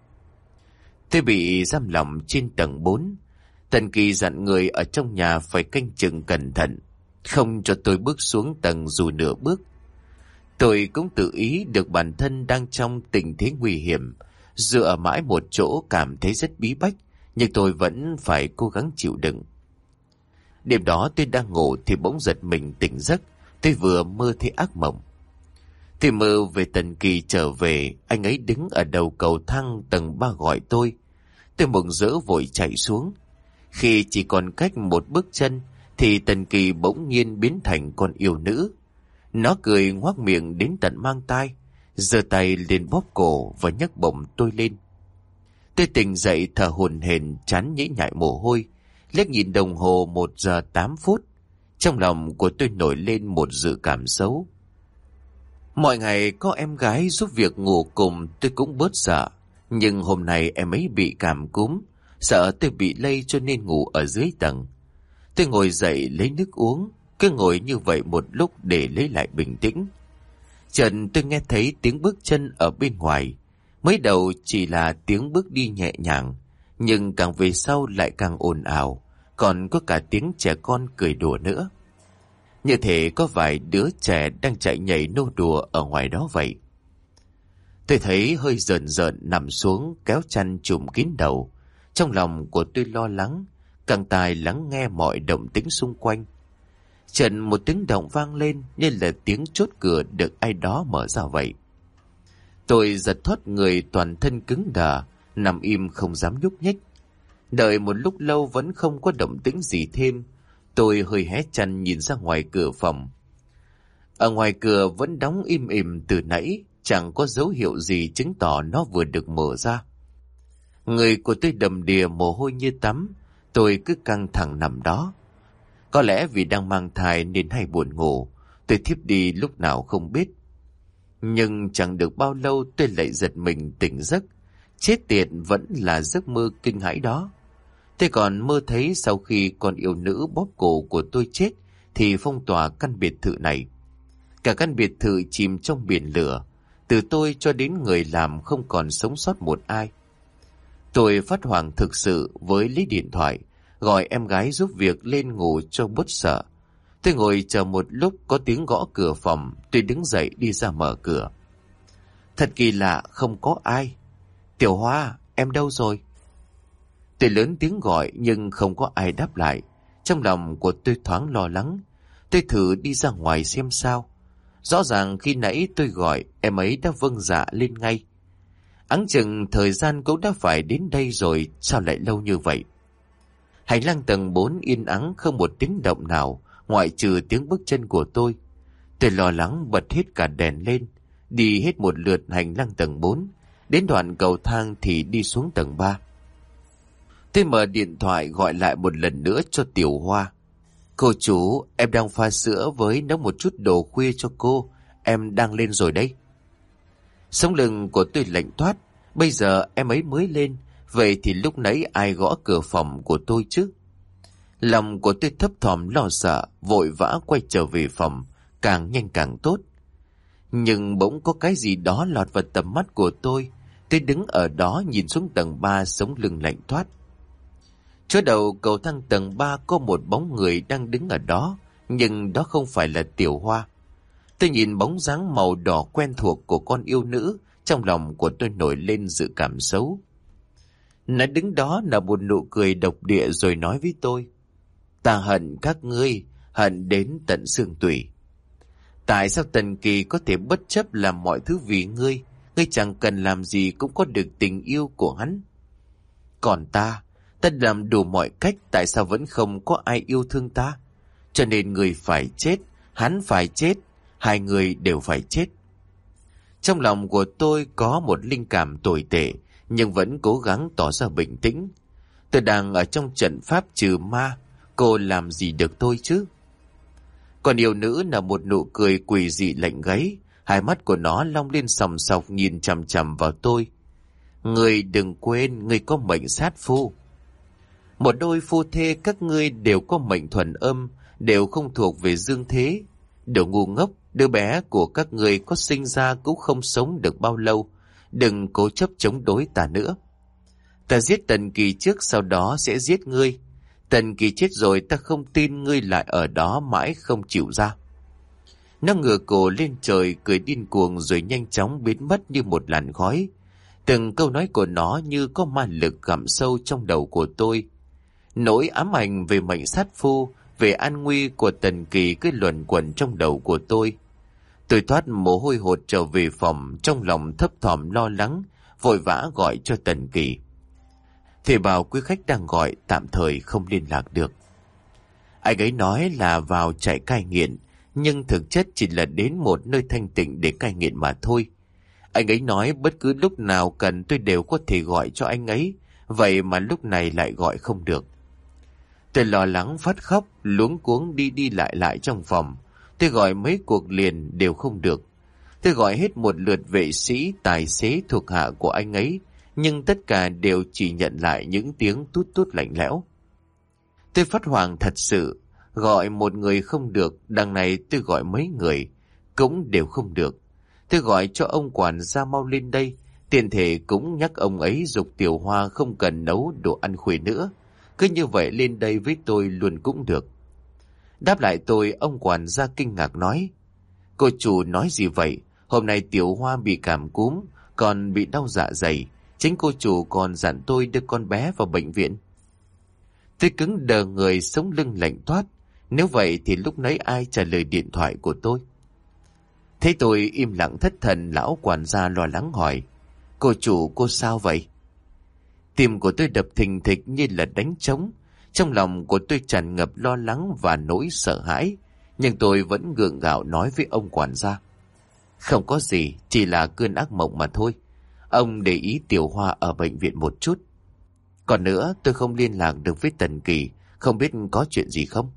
Tôi bị giam lỏng trên tầng 4. Tần Kỳ dặn người ở trong nhà phải canh chừng cẩn thận, không cho tôi bước xuống tầng dù nửa bước. Tôi cũng tự ý được bản thân đang trong tình thế nguy hiểm, dựa mãi một chỗ cảm thấy rất bí bách, nhưng tôi vẫn phải cố gắng chịu đựng. Đêm đó tôi đang ngủ thì bỗng giật mình tỉnh giấc. Tôi vừa mơ thấy ác mộng. Tôi mơ về Tần Kỳ trở về, anh ấy đứng ở đầu cầu thang tầng 3 gọi tôi. Tôi mừng rỡ vội chạy xuống. Khi chỉ còn cách một bước chân thì Tần Kỳ bỗng nhiên biến thành con yêu nữ. Nó cười ngoác miệng đến tận mang tai, giơ tay lên bóp cổ và nhấc bổng tôi lên. Tôi tỉnh dậy thở hổn hển, trán nhễ nhại mồ hôi, liếc nhìn đồng hồ 1 giờ 8 phút. Trong lòng của tôi nổi lên một dự cảm xấu. Mọi ngày có em gái giúp việc ngủ cùng tôi cũng bớt sợ, nhưng hôm nay em ấy bị cảm cúm, sợ tôi bị lây cho nên ngủ ở dưới tầng. Tôi ngồi dậy lấy nước uống, cứ ngồi như vậy một lúc để lấy lại bình tĩnh. Chợt tôi nghe thấy tiếng bước chân ở bên ngoài. Mới đầu chỉ là tiếng bước đi nhẹ nhàng, nhưng càng về sau lại càng ồn ào, còn có cả tiếng trẻ con cười đùa nữa. Như thể có vài đứa trẻ đang chạy nhảy nô đùa ở ngoài đó vậy. Tôi thấy hơi rợn rợn nằm xuống kéo chăn trùm kín đầu. Trong lòng của tôi lo lắng, căng tai lắng nghe mọi động tĩnh xung quanh. Chợt một tiếng động vang lên như là tiếng chốt cửa được ai đó mở ra vậy. Tôi giật thoát người, toàn thân cứng đờ, nằm im không dám nhúc nhích. Đợi một lúc lâu vẫn không có động tĩnh gì thêm, tôi hơi hé chăn nhìn ra ngoài cửa phòng. Ở ngoài cửa vẫn đóng im ỉm từ nãy, chẳng có dấu hiệu gì chứng tỏ nó vừa được mở ra. Người của tôi đầm đìa mồ hôi như tắm, tôi cứ căng thẳng nằm đó. Có lẽ vì đang mang thai nên hay buồn ngủ, tôi thiếp đi lúc nào không biết. Nhưng chẳng được bao lâu tôi lại giật mình tỉnh giấc. Chết tiệt, vẫn là giấc mơ kinh hãi đó. Tôi còn mơ thấy sau khi con yêu nữ bóp cổ của tôi chết thì phong tỏa căn biệt thự này. Cả căn biệt thự chìm trong biển lửa, từ tôi cho đến người làm không còn sống sót một ai. Tôi phát hoảng thực sự, với lấy điện thoại gọi em gái giúp việc lên ngủ cho bớt sợ. Tôi ngồi chờ một lúc có tiếng gõ cửa phòng, tôi đứng dậy đi ra mở cửa. Thật kỳ lạ, không có ai. Tiểu Hoa, em đâu rồi? Tôi lớn tiếng gọi nhưng không có ai đáp lại. Trong lòng của tôi thoáng lo lắng. Tôi thử đi ra ngoài xem sao. Rõ ràng khi nãy tôi gọi, em ấy đã vâng dạ lên ngay. Áng chừng thời gian cũng đã phải đến đây rồi, sao lại lâu như vậy? Hành lang tầng 4 yên ắng, không một tiếng động nào, ngoại trừ tiếng bước chân của tôi. Tôi lo lắng bật hết cả đèn lên, đi hết một lượt hành lang tầng 4, đến đoạn cầu thang thì đi xuống tầng 3. Tôi mở điện thoại gọi lại một lần nữa cho Tiểu Hoa. Cô chú, em đang pha sữa với nấu một chút đồ khuya cho cô, em đang lên rồi đấy. Sống lưng của tôi lạnh toát, bây giờ em ấy mới lên, vậy thì lúc nãy ai gõ cửa phòng của tôi chứ? Lòng của tôi thấp thỏm lo sợ, vội vã quay trở về phòng, càng nhanh càng tốt. Nhưng bỗng có cái gì đó lọt vào tầm mắt của tôi đứng ở đó nhìn xuống tầng 3, sống lưng lạnh toát. Chỗ đầu cầu thang tầng 3 có một bóng người đang đứng ở đó, nhưng đó không phải là Tiểu Hoa. Tôi nhìn bóng dáng màu đỏ quen thuộc của con yêu nữ, trong lòng của tôi nổi lên dự cảm xấu. Nó đứng đó là một nụ cười độc địa rồi nói với tôi: Ta hận các ngươi, hận đến tận xương tủy. Tại sao Tần Kỳ có thể bất chấp làm mọi thứ vì ngươi? Ngươi chẳng cần làm gì cũng có được tình yêu của hắn. Còn ta làm đủ mọi cách, tại sao vẫn không có ai yêu thương ta? Cho nên người phải chết, hắn phải chết, hai người đều phải chết. Trong lòng của tôi có một linh cảm tồi tệ, nhưng vẫn cố gắng tỏ ra bình tĩnh. Tôi đang ở trong trận pháp trừ ma, cô làm gì được tôi chứ? Còn yêu nữ là một nụ cười quỷ dị lạnh gáy, hai mắt của nó long lên sòng sọc nhìn chằm chằm vào tôi. Ngươi đừng quên, ngươi có mệnh sát phu. Một đôi phu thê các ngươi đều có mệnh thuần âm, đều không thuộc về dương thế. Đồ ngu ngốc, đứa bé của các ngươi có sinh ra cũng không sống được bao lâu. Đừng cố chấp chống đối ta nữa. Ta giết Tần Kỳ trước, sau đó sẽ giết ngươi. Tần Kỳ chết rồi, ta không tin ngươi lại ở đó mãi không chịu ra. Nó ngửa cổ lên trời cười điên cuồng rồi nhanh chóng biến mất như một làn khói. Từng câu nói của nó như có ma lực gặm sâu trong đầu của tôi. Nỗi ám ảnh về mệnh sát phu, về an nguy của Tần Kỳ cứ luẩn quẩn trong đầu của tôi. Tôi thoát mồ hôi hột trở về phòng, trong lòng thấp thỏm lo lắng, vội vã gọi cho Tần Kỳ. Thì bảo quý khách đang gọi tạm thời không liên lạc được. Anh ấy nói là vào trại cai nghiện, nhưng thực chất chỉ là đến một nơi thanh tịnh để cai nghiện mà thôi. Anh ấy nói bất cứ lúc nào cần tôi đều có thể gọi cho anh ấy, vậy mà lúc này lại gọi không được. Tôi lo lắng phát khóc, luống cuống đi đi lại lại trong phòng. Tôi gọi mấy cuộc liền đều không được. Tôi gọi hết một lượt vệ sĩ, tài xế thuộc hạ của anh ấy, nhưng tất cả đều chỉ nhận lại những tiếng tút tút lạnh lẽo. Tôi phát hoảng thật sự, gọi một người không được, đằng này tôi gọi mấy người, cũng đều không được. Tôi gọi cho ông quản gia mau lên đây, tiện thể cũng nhắc ông ấy giục Tiểu Hoa không cần nấu đồ ăn khuya nữa. Cứ như vậy lên đây với tôi luôn cũng được. Đáp lại tôi, ông quản gia kinh ngạc nói: Cô chủ nói gì vậy? Hôm nay Tiểu Hoa bị cảm cúm, còn bị đau dạ dày. Chính cô chủ còn dặn tôi đưa con bé vào bệnh viện. Tôi cứng đờ người, sống lưng lạnh toát. Nếu vậy thì lúc nãy ai trả lời điện thoại của tôi? Thấy tôi im lặng thất thần, lão quản gia lo lắng hỏi: Cô chủ, cô sao vậy? Tim của tôi đập thình thịch như là đánh trống. Trong lòng của tôi tràn ngập lo lắng và nỗi sợ hãi. Nhưng tôi vẫn gượng gạo nói với ông quản gia: Không có gì, chỉ là cơn ác mộng mà thôi. Ông để ý Tiểu Hoa ở bệnh viện một chút. Còn nữa, tôi không liên lạc được với Tần Kỳ, không biết có chuyện gì không?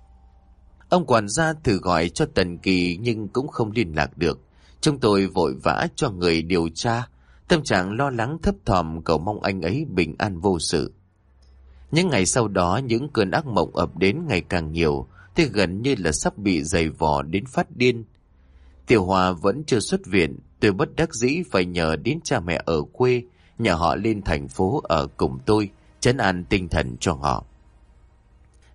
Ông quản gia thử gọi cho Tần Kỳ nhưng cũng không liên lạc được. Chúng tôi vội vã cho người điều tra, tâm trạng lo lắng thấp thỏm cầu mong anh ấy bình an vô sự. Những ngày sau đó, những cơn ác mộng ập đến ngày càng nhiều, tôi gần như là sắp bị giày vò đến phát điên. Tiểu Hoa vẫn chưa xuất viện, tôi bất đắc dĩ phải nhờ đến cha mẹ ở quê, nhờ họ lên thành phố ở cùng tôi, trấn an tinh thần cho họ.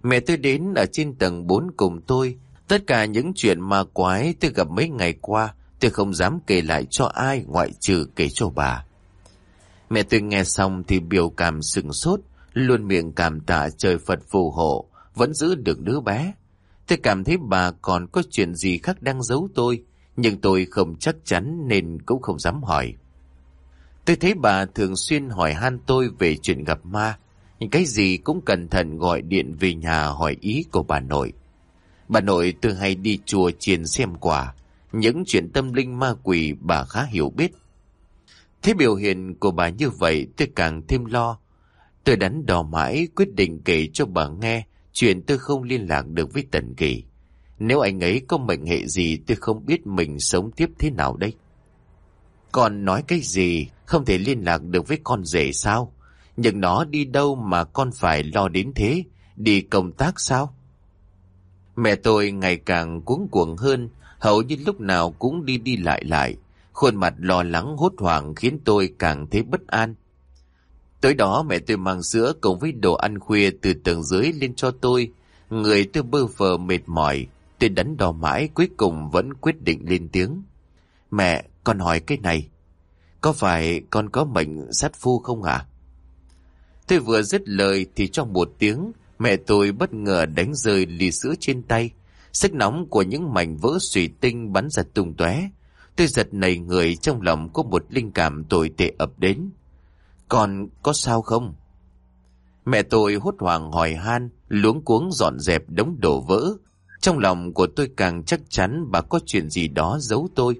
Mẹ tôi đến ở trên tầng 4 cùng tôi. Tất cả những chuyện ma quái tôi gặp mấy ngày qua, tôi không dám kể lại cho ai ngoại trừ kể cho bà. Mẹ tôi nghe xong thì biểu cảm sửng sốt, luôn miệng cảm tạ trời Phật phù hộ, vẫn giữ được đứa bé. Tôi cảm thấy bà còn có chuyện gì khác đang giấu tôi, nhưng tôi không chắc chắn nên cũng không dám hỏi. Tôi thấy bà thường xuyên hỏi han tôi về chuyện gặp ma, nhưng cái gì cũng cẩn thận gọi điện về nhà hỏi ý của bà nội. Bà nội tôi hay đi chùa chiền xem quả, những chuyện tâm linh ma quỷ bà khá hiểu biết. Thế biểu hiện của bà như vậy tôi càng thêm lo. Tôi đắn đo mãi quyết định kể cho bà nghe chuyện tôi không liên lạc được với Tần Kỳ. Nếu anh ấy có mệnh hệ gì tôi không biết mình sống tiếp thế nào đây. Con nói cái gì, không thể liên lạc được với con rể sao? Nhưng nó đi đâu mà con phải lo đến thế? Đi công tác sao? Mẹ tôi ngày càng cuống cuồng hơn, hầu như lúc nào cũng đi đi lại lại. Khuôn mặt lo lắng hốt hoảng khiến tôi càng thấy bất an. Tối đó mẹ tôi mang sữa cùng với đồ ăn khuya từ tầng dưới lên cho tôi. Người tôi bơ phờ mệt mỏi, tôi đắn đo mãi cuối cùng vẫn quyết định lên tiếng. Mẹ, con hỏi cái này, có phải con có mệnh sát phu không ạ? Tôi vừa dứt lời thì trong một tiếng, mẹ tôi bất ngờ đánh rơi ly sữa trên tay. Sức nóng của những mảnh vỡ thủy tinh bắn ra tung tóe. Tôi giật nảy người, trong lòng có một linh cảm tồi tệ ập đến. Con có sao không? Mẹ tôi hốt hoảng hỏi han, luống cuống dọn dẹp đống đổ vỡ. Trong lòng của tôi càng chắc chắn bà có chuyện gì đó giấu tôi.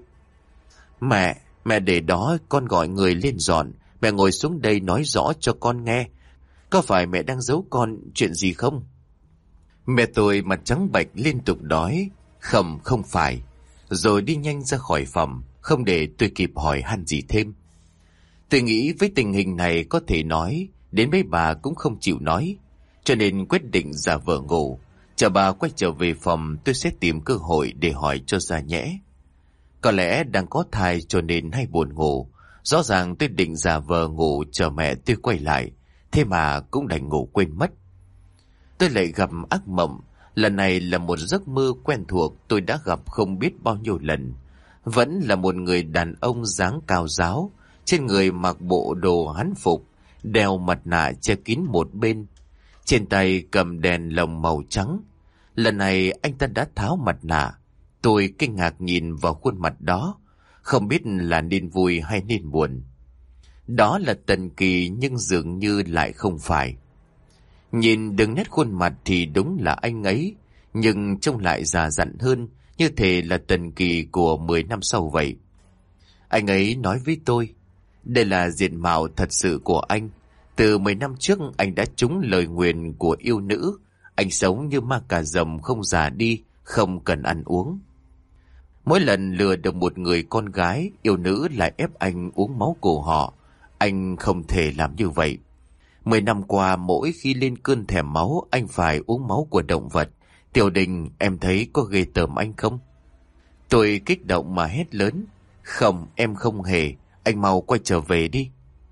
Mẹ để đó, con gọi người lên dọn. Mẹ ngồi xuống đây nói rõ cho con nghe. Có phải mẹ đang giấu con chuyện gì không? Mẹ tôi mặt trắng bệch liên tục nói. Không phải. Rồi đi nhanh ra khỏi phòng, không để tôi kịp hỏi han gì thêm. Tôi nghĩ với tình hình này có thể nói, đến mấy bà cũng không chịu nói. Cho nên quyết định giả vờ ngủ. Chờ bà quay trở về phòng, tôi sẽ tìm cơ hội để hỏi cho ra nhẽ. Có lẽ đang có thai cho nên hay buồn ngủ. Rõ ràng tôi định giả vờ ngủ chờ mẹ tôi quay lại, thế mà cũng đành ngủ quên mất. Tôi lại gặp ác mộng. Lần này là một giấc mơ quen thuộc tôi đã gặp không biết bao nhiêu lần. Vẫn là một người đàn ông dáng cao ráo, trên người mặc bộ đồ hán phục, đeo mặt nạ che kín một bên, trên tay cầm đèn lồng màu trắng. Lần này anh ta đã tháo mặt nạ. Tôi kinh ngạc nhìn vào khuôn mặt đó, không biết là nên vui hay nên buồn. Đó là Tần Kỳ nhưng dường như lại không phải. Nhìn đường nét khuôn mặt thì đúng là anh ấy, nhưng trông lại già dặn hơn, như thể là Tần Kỳ của 10 năm sau vậy. Anh ấy nói với tôi, đây là diện mạo thật sự của anh. Từ 10 năm trước anh đã trúng lời nguyền của yêu nữ. Anh sống như ma cà rồng không già đi, không cần ăn uống. Mỗi lần lừa được một người con gái, yêu nữ lại ép anh uống máu của họ. Anh không thể làm như vậy. 10 năm qua mỗi khi lên cơn thèm máu, anh phải uống máu của động vật. Tiểu Đình, em thấy có ghê tởm anh không? Tôi kích động mà hét lớn. Không, em không hề. Anh mau quay trở về đi.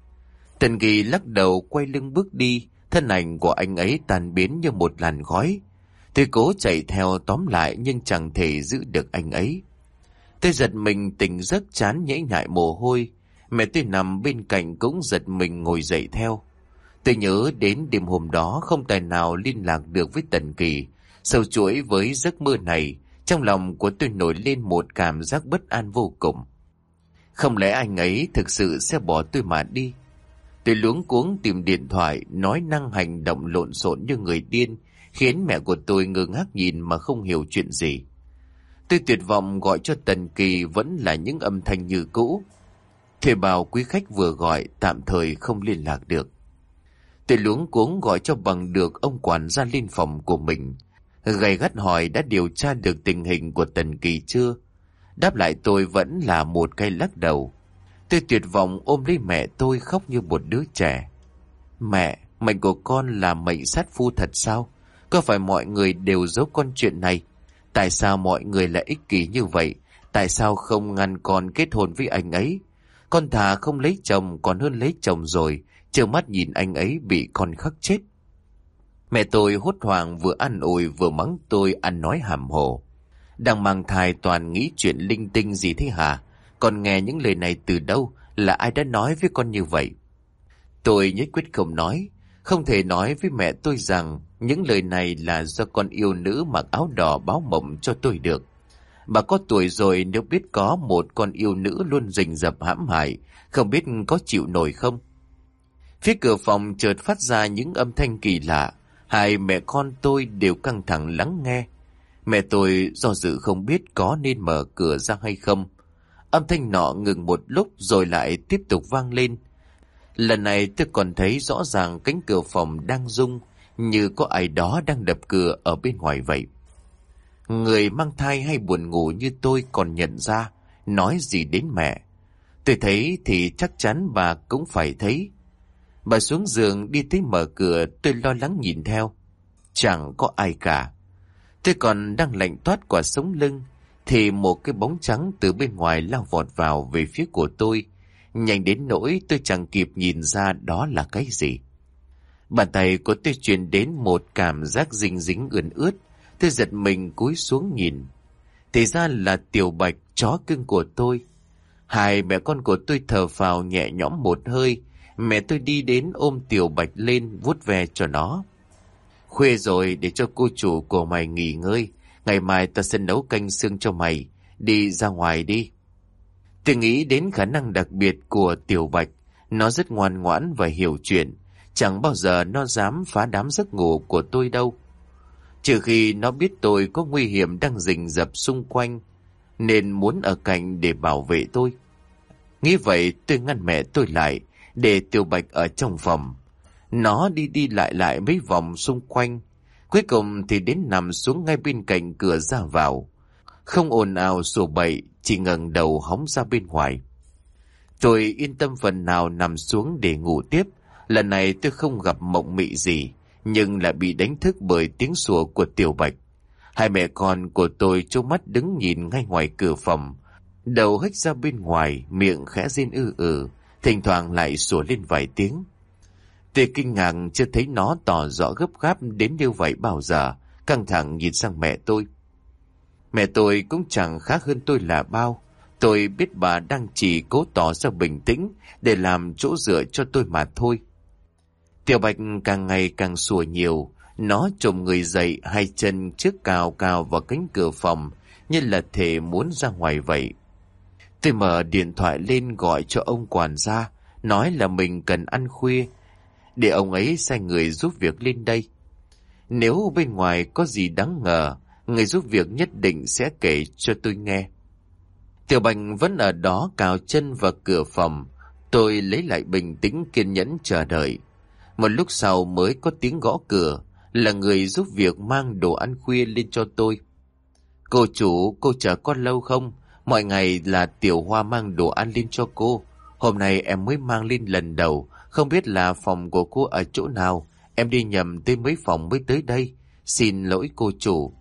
Tần Kỳ lắc đầu quay lưng bước đi. Thân ảnh của anh ấy tan biến như một làn khói. Tôi cố chạy theo tóm lại nhưng chẳng thể giữ được anh ấy. Tôi giật mình tỉnh giấc, chán nhễ nhại mồ hôi. Mẹ tôi nằm bên cạnh cũng giật mình ngồi dậy theo. Tôi nhớ đến đêm hôm đó không tài nào liên lạc được với Tần Kỳ. Sâu chuỗi với giấc mơ này, trong lòng của tôi nổi lên một cảm giác bất an vô cùng. Không lẽ anh ấy thực sự sẽ bỏ tôi mà đi? Tôi luống cuống tìm điện thoại, nói năng hành động lộn xộn như người điên, khiến mẹ của tôi ngơ ngác nhìn mà không hiểu chuyện gì. Tôi tuyệt vọng gọi cho Tần Kỳ, vẫn là những âm thanh như cũ. Thuê bao quý khách vừa gọi tạm thời không liên lạc được. Tôi luống cuống gọi cho bằng được ông quản gia lên phòng của mình, gay gắt hỏi đã điều tra được tình hình của Tần Kỳ chưa. Đáp lại tôi vẫn là một cái lắc đầu. Tôi tuyệt vọng ôm lấy mẹ tôi khóc như một đứa trẻ. Mẹ, mệnh của con là mệnh sát phu thật sao? Có phải mọi người đều giấu con chuyện này? Tại sao mọi người lại ích kỷ như vậy? Tại sao không ngăn con kết hôn với anh ấy? Con thà không lấy chồng còn hơn lấy chồng rồi, trơ mắt nhìn anh ấy bị con khắc chết. Mẹ tôi hốt hoảng vừa an ủi vừa mắng tôi ăn nói hàm hồ. Đang mang thai toàn nghĩ chuyện linh tinh gì thế hả? Con nghe những lời này từ đâu? Là ai đã nói với con như vậy? Tôi nhất quyết không nói. Không thể nói với mẹ tôi rằng những lời này là do con yêu nữ mặc áo đỏ báo mộng cho tôi được. Bà có tuổi rồi, nếu biết có một con yêu nữ luôn rình rập hãm hại, không biết có chịu nổi không? Phía cửa phòng chợt phát ra những âm thanh kỳ lạ. Hai mẹ con tôi đều căng thẳng lắng nghe. Mẹ tôi do dự không biết có nên mở cửa ra hay không. Âm thanh nọ ngừng một lúc rồi lại tiếp tục vang lên. Lần này tôi còn thấy rõ ràng cánh cửa phòng đang rung, như có ai đó đang đập cửa ở bên ngoài vậy. Người mang thai hay buồn ngủ như tôi còn nhận ra, nói gì đến mẹ. Tôi thấy thì chắc chắn bà cũng phải thấy. Bà xuống giường đi tới mở cửa, tôi lo lắng nhìn theo. Chẳng có ai cả. Tôi còn đang lạnh toát quả sống lưng, thì một cái bóng trắng từ bên ngoài lao vọt vào về phía của tôi. Nhanh đến nỗi tôi chẳng kịp nhìn ra đó là cái gì. Bàn tay của tôi truyền đến một cảm giác dính dính ươn ướt. Tôi giật mình cúi xuống nhìn. Thì ra là Tiểu Bạch, chó cưng của tôi. Hai mẹ con của tôi thở phào nhẹ nhõm một hơi. Mẹ tôi đi đến ôm Tiểu Bạch lên vuốt ve cho nó. Khuya rồi, để cho cô chủ của mày nghỉ ngơi. Ngày mai ta sẽ nấu canh xương cho mày. Đi ra ngoài đi. Tôi nghĩ đến khả năng đặc biệt của Tiểu Bạch. Nó rất ngoan ngoãn và hiểu chuyện. Chẳng bao giờ nó dám phá đám giấc ngủ của tôi đâu. Trừ khi nó biết tôi có nguy hiểm đang rình rập xung quanh, nên muốn ở cạnh để bảo vệ tôi. Nghĩ vậy tôi ngăn mẹ tôi lại, để Tiểu Bạch ở trong phòng. Nó đi đi lại mấy vòng xung quanh. Cuối cùng thì đến nằm xuống ngay bên cạnh cửa ra vào. Không ồn ào sủa bậy, chỉ ngẩng đầu hóng ra bên ngoài. Tôi yên tâm phần nào nằm xuống để ngủ tiếp. Lần này tôi không gặp mộng mị gì, nhưng lại bị đánh thức bởi tiếng sủa của Tiểu Bạch. Hai mẹ con của tôi trố mắt đứng nhìn ngay ngoài cửa phòng, đầu hếch ra bên ngoài, miệng khẽ rên thỉnh thoảng lại sủa lên vài tiếng. Tôi kinh ngạc chưa thấy nó tỏ rõ gấp gáp đến như vậy bao giờ, căng thẳng nhìn sang mẹ tôi. Mẹ tôi cũng chẳng khác hơn tôi là bao. Tôi biết bà đang chỉ cố tỏ ra bình tĩnh để làm chỗ dựa cho tôi mà thôi. Tiểu Bạch càng ngày càng sủa nhiều. Nó chồm người dậy, hai chân trước cào cào vào cánh cửa phòng, như là thể muốn ra ngoài vậy. Tôi mở điện thoại lên gọi cho ông quản gia, nói là mình cần ăn khuya, để ông ấy sai người giúp việc lên đây. Nếu bên ngoài có gì đáng ngờ, người giúp việc nhất định sẽ kể cho tôi nghe. Tiểu Bạch vẫn ở đó cào chân vào cửa phòng. Tôi lấy lại bình tĩnh kiên nhẫn chờ đợi. Một lúc sau mới có tiếng gõ cửa, là người giúp việc mang đồ ăn khuya lên cho tôi. Cô chủ, cô chờ con lâu không? Mọi ngày là Tiểu Hoa mang đồ ăn lên cho cô. Hôm nay em mới mang lên lần đầu, không biết là phòng của cô ở chỗ nào. Em đi nhầm tới mấy phòng mới tới đây. Xin lỗi cô chủ.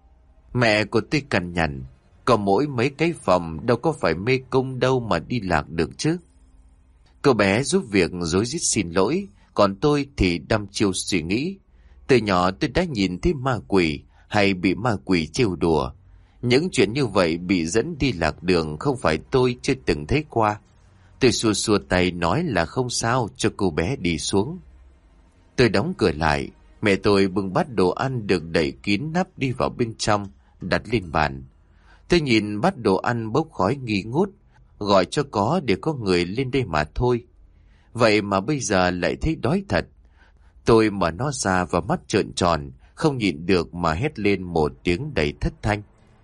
Mẹ của tôi cằn nhằn. Có mỗi mấy cái phòng, đâu có phải mê cung đâu mà đi lạc được chứ. Cô bé giúp việc rối rít xin lỗi, còn tôi thì đăm chiêu suy nghĩ. Từ nhỏ tôi đã nhìn thấy ma quỷ hay bị ma quỷ trêu đùa. Những chuyện như vậy bị dẫn đi lạc đường không phải tôi chưa từng thấy qua. Tôi xua xua tay nói là không sao, cho cô bé đi xuống. Tôi đóng cửa lại. Mẹ tôi bưng bát đồ ăn được đậy kín nắp đi vào bên trong, đặt lên bàn. Tôi nhìn bát đồ ăn bốc khói nghi ngút, gọi cho có để có người lên đây mà thôi. Vậy mà bây giờ lại thấy đói thật. Tôi mở nó ra và mắt trợn tròn, không nhịn được mà hét lên một tiếng đầy thất thanh.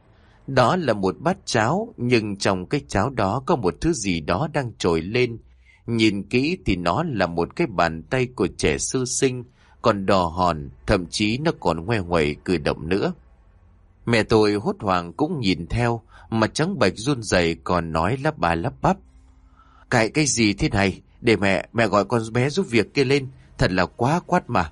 Đó là một bát cháo, nhưng trong cái cháo đó có một thứ gì đó đang trồi lên. Nhìn kỹ thì nó là một cái bàn tay của trẻ sơ sinh, còn đỏ hòn, thậm chí nó còn ngoe nguẩy cử động nữa. Mẹ tôi hốt hoảng cũng nhìn theo, mặt trắng bệch run rẩy còn nói lắp ba lắp bắp. Cái gì thế này? Để mẹ gọi con bé giúp việc kia lên, thật là quá quát mà.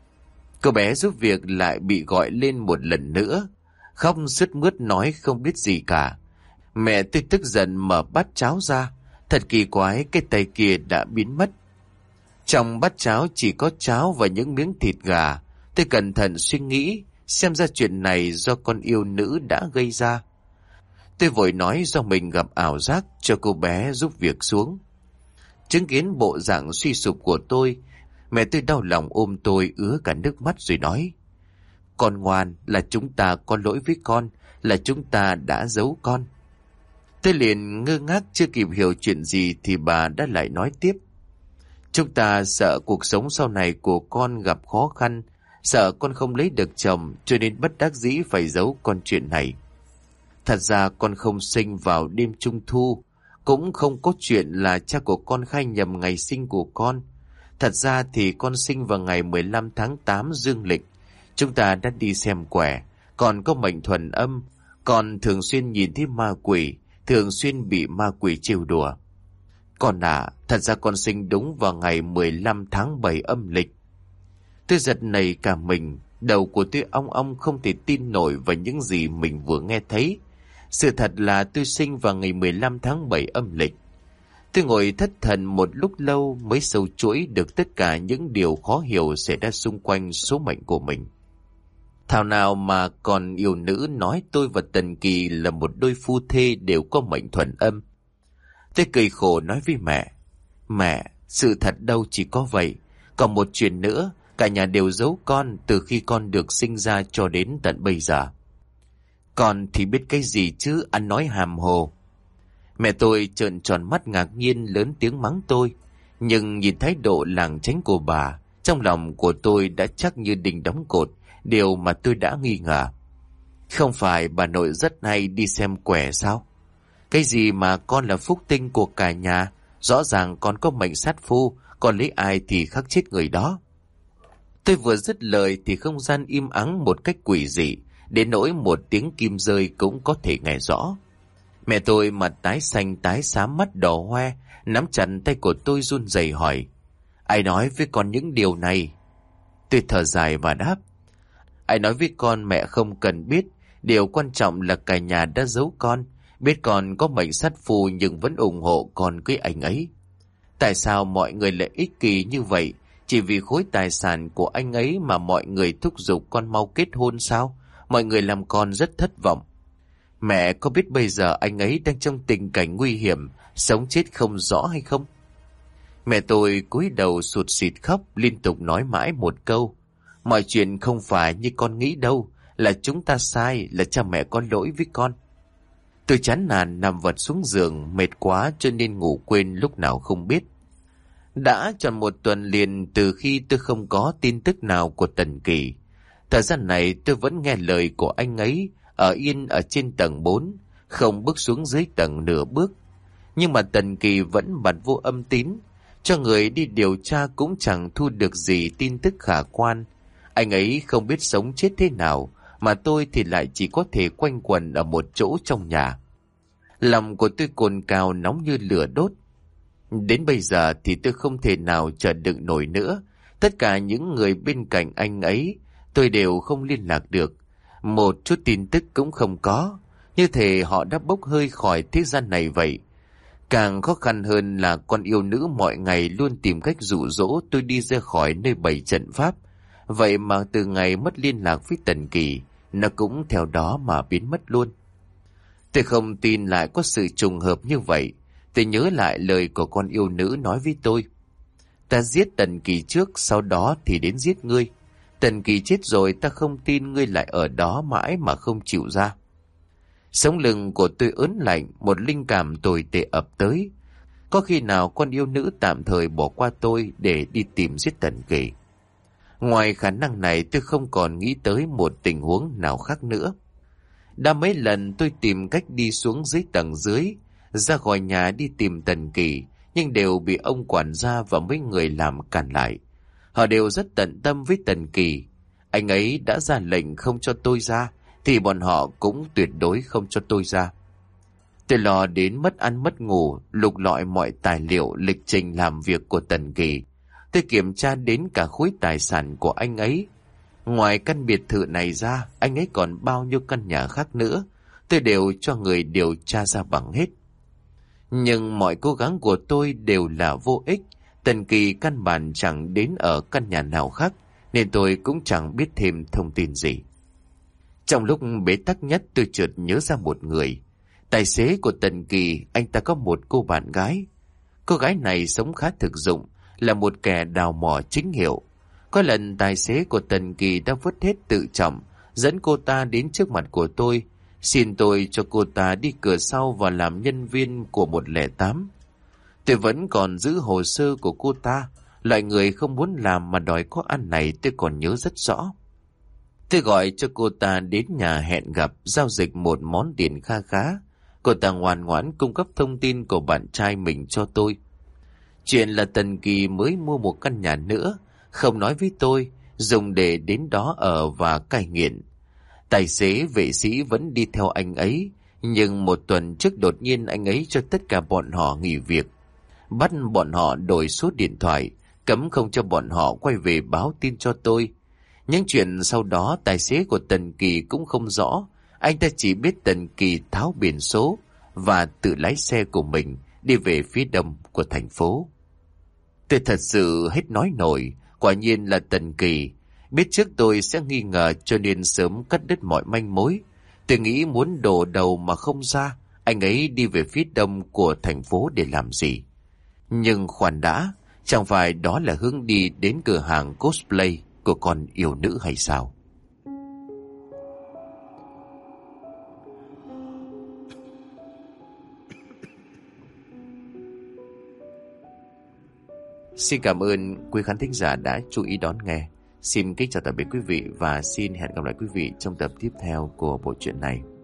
Cô bé giúp việc lại bị gọi lên một lần nữa, khóc sướt mướt nói không biết gì cả. Mẹ tôi tức giận mở bát cháo ra, thật kỳ quái, cái tay kia đã biến mất. Trong bát cháo chỉ có cháo và những miếng thịt gà. Tôi cẩn thận suy nghĩ, xem ra chuyện này do con yêu nữ đã gây ra. Tôi vội nói do mình gặp ảo giác cho cô bé giúp việc xuống. Chứng kiến bộ dạng suy sụp của tôi, mẹ tôi đau lòng ôm tôi ứa cả nước mắt rồi nói: Con ngoan, là chúng ta có lỗi với con, là chúng ta đã giấu con. Tôi liền ngơ ngác chưa kịp hiểu chuyện gì thì bà đã lại nói tiếp: Chúng ta sợ cuộc sống sau này của con gặp khó khăn, sợ con không lấy được chồng cho nên bất đắc dĩ phải giấu con chuyện này. Thật ra con không sinh vào đêm Trung Thu, cũng không có chuyện là cha của con khai nhầm ngày sinh của con. Thật ra thì con sinh vào ngày 15 tháng 8 dương lịch. Chúng ta đã đi xem quẻ, còn có mệnh thuần âm, còn thường xuyên nhìn thấy ma quỷ, thường xuyên bị ma quỷ trêu đùa. Con thật ra con sinh đúng vào ngày 15 tháng 7 âm lịch. Tôi giật nảy cả mình, đầu của tôi ong ong không thể tin nổi vào những gì mình vừa nghe thấy. Sự thật là tôi sinh vào ngày 15 tháng 7 âm lịch. Tôi ngồi thất thần một lúc lâu mới sâu chuỗi được tất cả những điều khó hiểu xảy ra xung quanh số mệnh của mình. Thảo nào mà còn yêu nữ nói tôi và Tần Kỳ là một đôi phu thê đều có mệnh thuần âm. Tôi cười khổ nói với mẹ: Mẹ, sự thật đâu chỉ có vậy. Còn một chuyện nữa, cả nhà đều giấu con từ khi con được sinh ra cho đến tận bây giờ. Con thì biết cái gì chứ, ăn nói hàm hồ. Mẹ tôi trợn tròn mắt ngạc nhiên lớn tiếng mắng tôi. Nhưng nhìn thái độ lảng tránh của bà, trong lòng của tôi đã chắc như đinh đóng cột điều mà tôi đã nghi ngờ. Không phải bà nội rất hay đi xem quẻ sao? Cái gì mà con là phúc tinh của cả nhà, rõ ràng con có mệnh sát phu, con lấy ai thì khắc chết người đó. Tôi vừa dứt lời thì không gian im ắng một cách quỷ dị, đến nỗi một tiếng kim rơi cũng có thể nghe rõ. Mẹ tôi mặt tái xanh tái xám, mắt đỏ hoe, nắm chặt tay của tôi run rẩy hỏi: Ai nói với con những điều này? Tôi thở dài và đáp: Ai nói với con mẹ không cần biết. Điều quan trọng là cả nhà đã giấu con, biết con có mệnh sát phu nhưng vẫn ủng hộ con cưới anh ấy. Tại sao mọi người lại ích kỷ như vậy? Chỉ vì khối tài sản của anh ấy mà mọi người thúc giục con mau kết hôn sao? Mọi người làm con rất thất vọng. Mẹ có biết bây giờ anh ấy đang trong tình cảnh nguy hiểm, sống chết không rõ hay không? Mẹ tôi cúi đầu sụt sịt khóc, liên tục nói mãi một câu: Mọi chuyện không phải như con nghĩ đâu, là chúng ta sai, là cha mẹ có lỗi với con. Tôi chán nản nằm vật xuống giường, mệt quá cho nên ngủ quên lúc nào không biết. Đã tròn một tuần liền từ khi tôi không có tin tức nào của Tần Kỳ. Thời gian này tôi vẫn nghe lời của anh ấy, ở yên ở trên tầng 4, không bước xuống dưới tầng nửa bước. Nhưng mà Tần Kỳ vẫn bật vô âm tín, cho người đi điều tra cũng chẳng thu được gì tin tức khả quan. Anh ấy không biết sống chết thế nào, mà tôi thì lại chỉ có thể quanh quẩn ở một chỗ trong nhà. Lòng của tôi cồn cào nóng như lửa đốt. Đến bây giờ thì tôi không thể nào chờ đựng nổi nữa. Tất cả những người bên cạnh anh ấy tôi đều không liên lạc được, một chút tin tức cũng không có, như thể họ đã bốc hơi khỏi thế gian này vậy. Càng khó khăn hơn là con yêu nữ mọi ngày luôn tìm cách dụ dỗ tôi đi ra khỏi nơi bày trận pháp. Vậy mà từ ngày mất liên lạc với Tần Kỳ, nó cũng theo đó mà biến mất luôn. Tôi không tin lại có sự trùng hợp như vậy. Tôi nhớ lại lời của con yêu nữ nói với tôi: Ta giết Tần Kỳ trước, sau đó thì đến giết ngươi. Tần Kỳ chết rồi, ta không tin ngươi lại ở đó mãi mà không chịu ra. Sống lưng của tôi ớn lạnh, một linh cảm tồi tệ ập tới. Có khi nào con yêu nữ tạm thời bỏ qua tôi để đi tìm giết Tần Kỳ? Ngoài khả năng này, tôi không còn nghĩ tới một tình huống nào khác nữa. Đã mấy lần tôi tìm cách đi xuống dưới tầng dưới, ra khỏi nhà đi tìm Tần Kỳ, nhưng đều bị ông quản gia và mấy người làm cản lại. Họ đều rất tận tâm với Tần Kỳ. Anh ấy đã ra lệnh không cho tôi ra, thì bọn họ cũng tuyệt đối không cho tôi ra. Tôi lo đến mất ăn mất ngủ, lục lọi mọi tài liệu lịch trình làm việc của Tần Kỳ. Tôi kiểm tra đến cả khối tài sản của anh ấy. Ngoài căn biệt thự này ra, anh ấy còn bao nhiêu căn nhà khác nữa, tôi đều cho người điều tra ra bằng hết. Nhưng mọi cố gắng của tôi đều là vô ích. Tần Kỳ căn bản chẳng đến ở căn nhà nào khác, nên tôi cũng chẳng biết thêm thông tin gì. Trong lúc bế tắc nhất, tôi chợt nhớ ra một người. Tài xế của Tần Kỳ, anh ta có một cô bạn gái. Cô gái này sống khá thực dụng, là một kẻ đào mỏ chính hiệu. Có lần tài xế của Tần Kỳ đã vứt hết tự trọng, dẫn cô ta đến trước mặt của tôi, xin tôi cho cô ta đi cửa sau và làm nhân viên của 108. Tôi vẫn còn giữ hồ sơ của cô ta, loại người không muốn làm mà đòi có ăn này tôi còn nhớ rất rõ. Tôi gọi cho cô ta đến nhà hẹn gặp, giao dịch một món tiền kha khá. Cô ta ngoan ngoãn cung cấp thông tin của bạn trai mình cho tôi. Chuyện là Tần Kỳ mới mua một căn nhà nữa, không nói với tôi, dùng để đến đó ở và cai nghiện. Tài xế vệ sĩ vẫn đi theo anh ấy, nhưng một tuần trước đột nhiên anh ấy cho tất cả bọn họ nghỉ việc, bắt bọn họ đổi số điện thoại, cấm không cho bọn họ quay về báo tin cho tôi. Những chuyện sau đó tài xế của Tần Kỳ cũng không rõ, anh ta chỉ biết Tần Kỳ tháo biển số và tự lái xe của mình đi về phía đông của thành phố. Tôi thật sự hết nói nổi, quả nhiên là Tần Kỳ. Biết trước tôi sẽ nghi ngờ cho nên sớm cắt đứt mọi manh mối. Tôi nghĩ muốn đổ đầu mà không ra, anh ấy đi về phía đông của thành phố để làm gì. Nhưng khoan đã, chẳng phải đó là hướng đi đến cửa hàng cosplay của con yêu nữ hay sao? Xin cảm ơn quý khán thính giả đã chú ý đón nghe. Xin kính chào tạm biệt quý vị và xin hẹn gặp lại quý vị trong tập tiếp theo của bộ truyện này.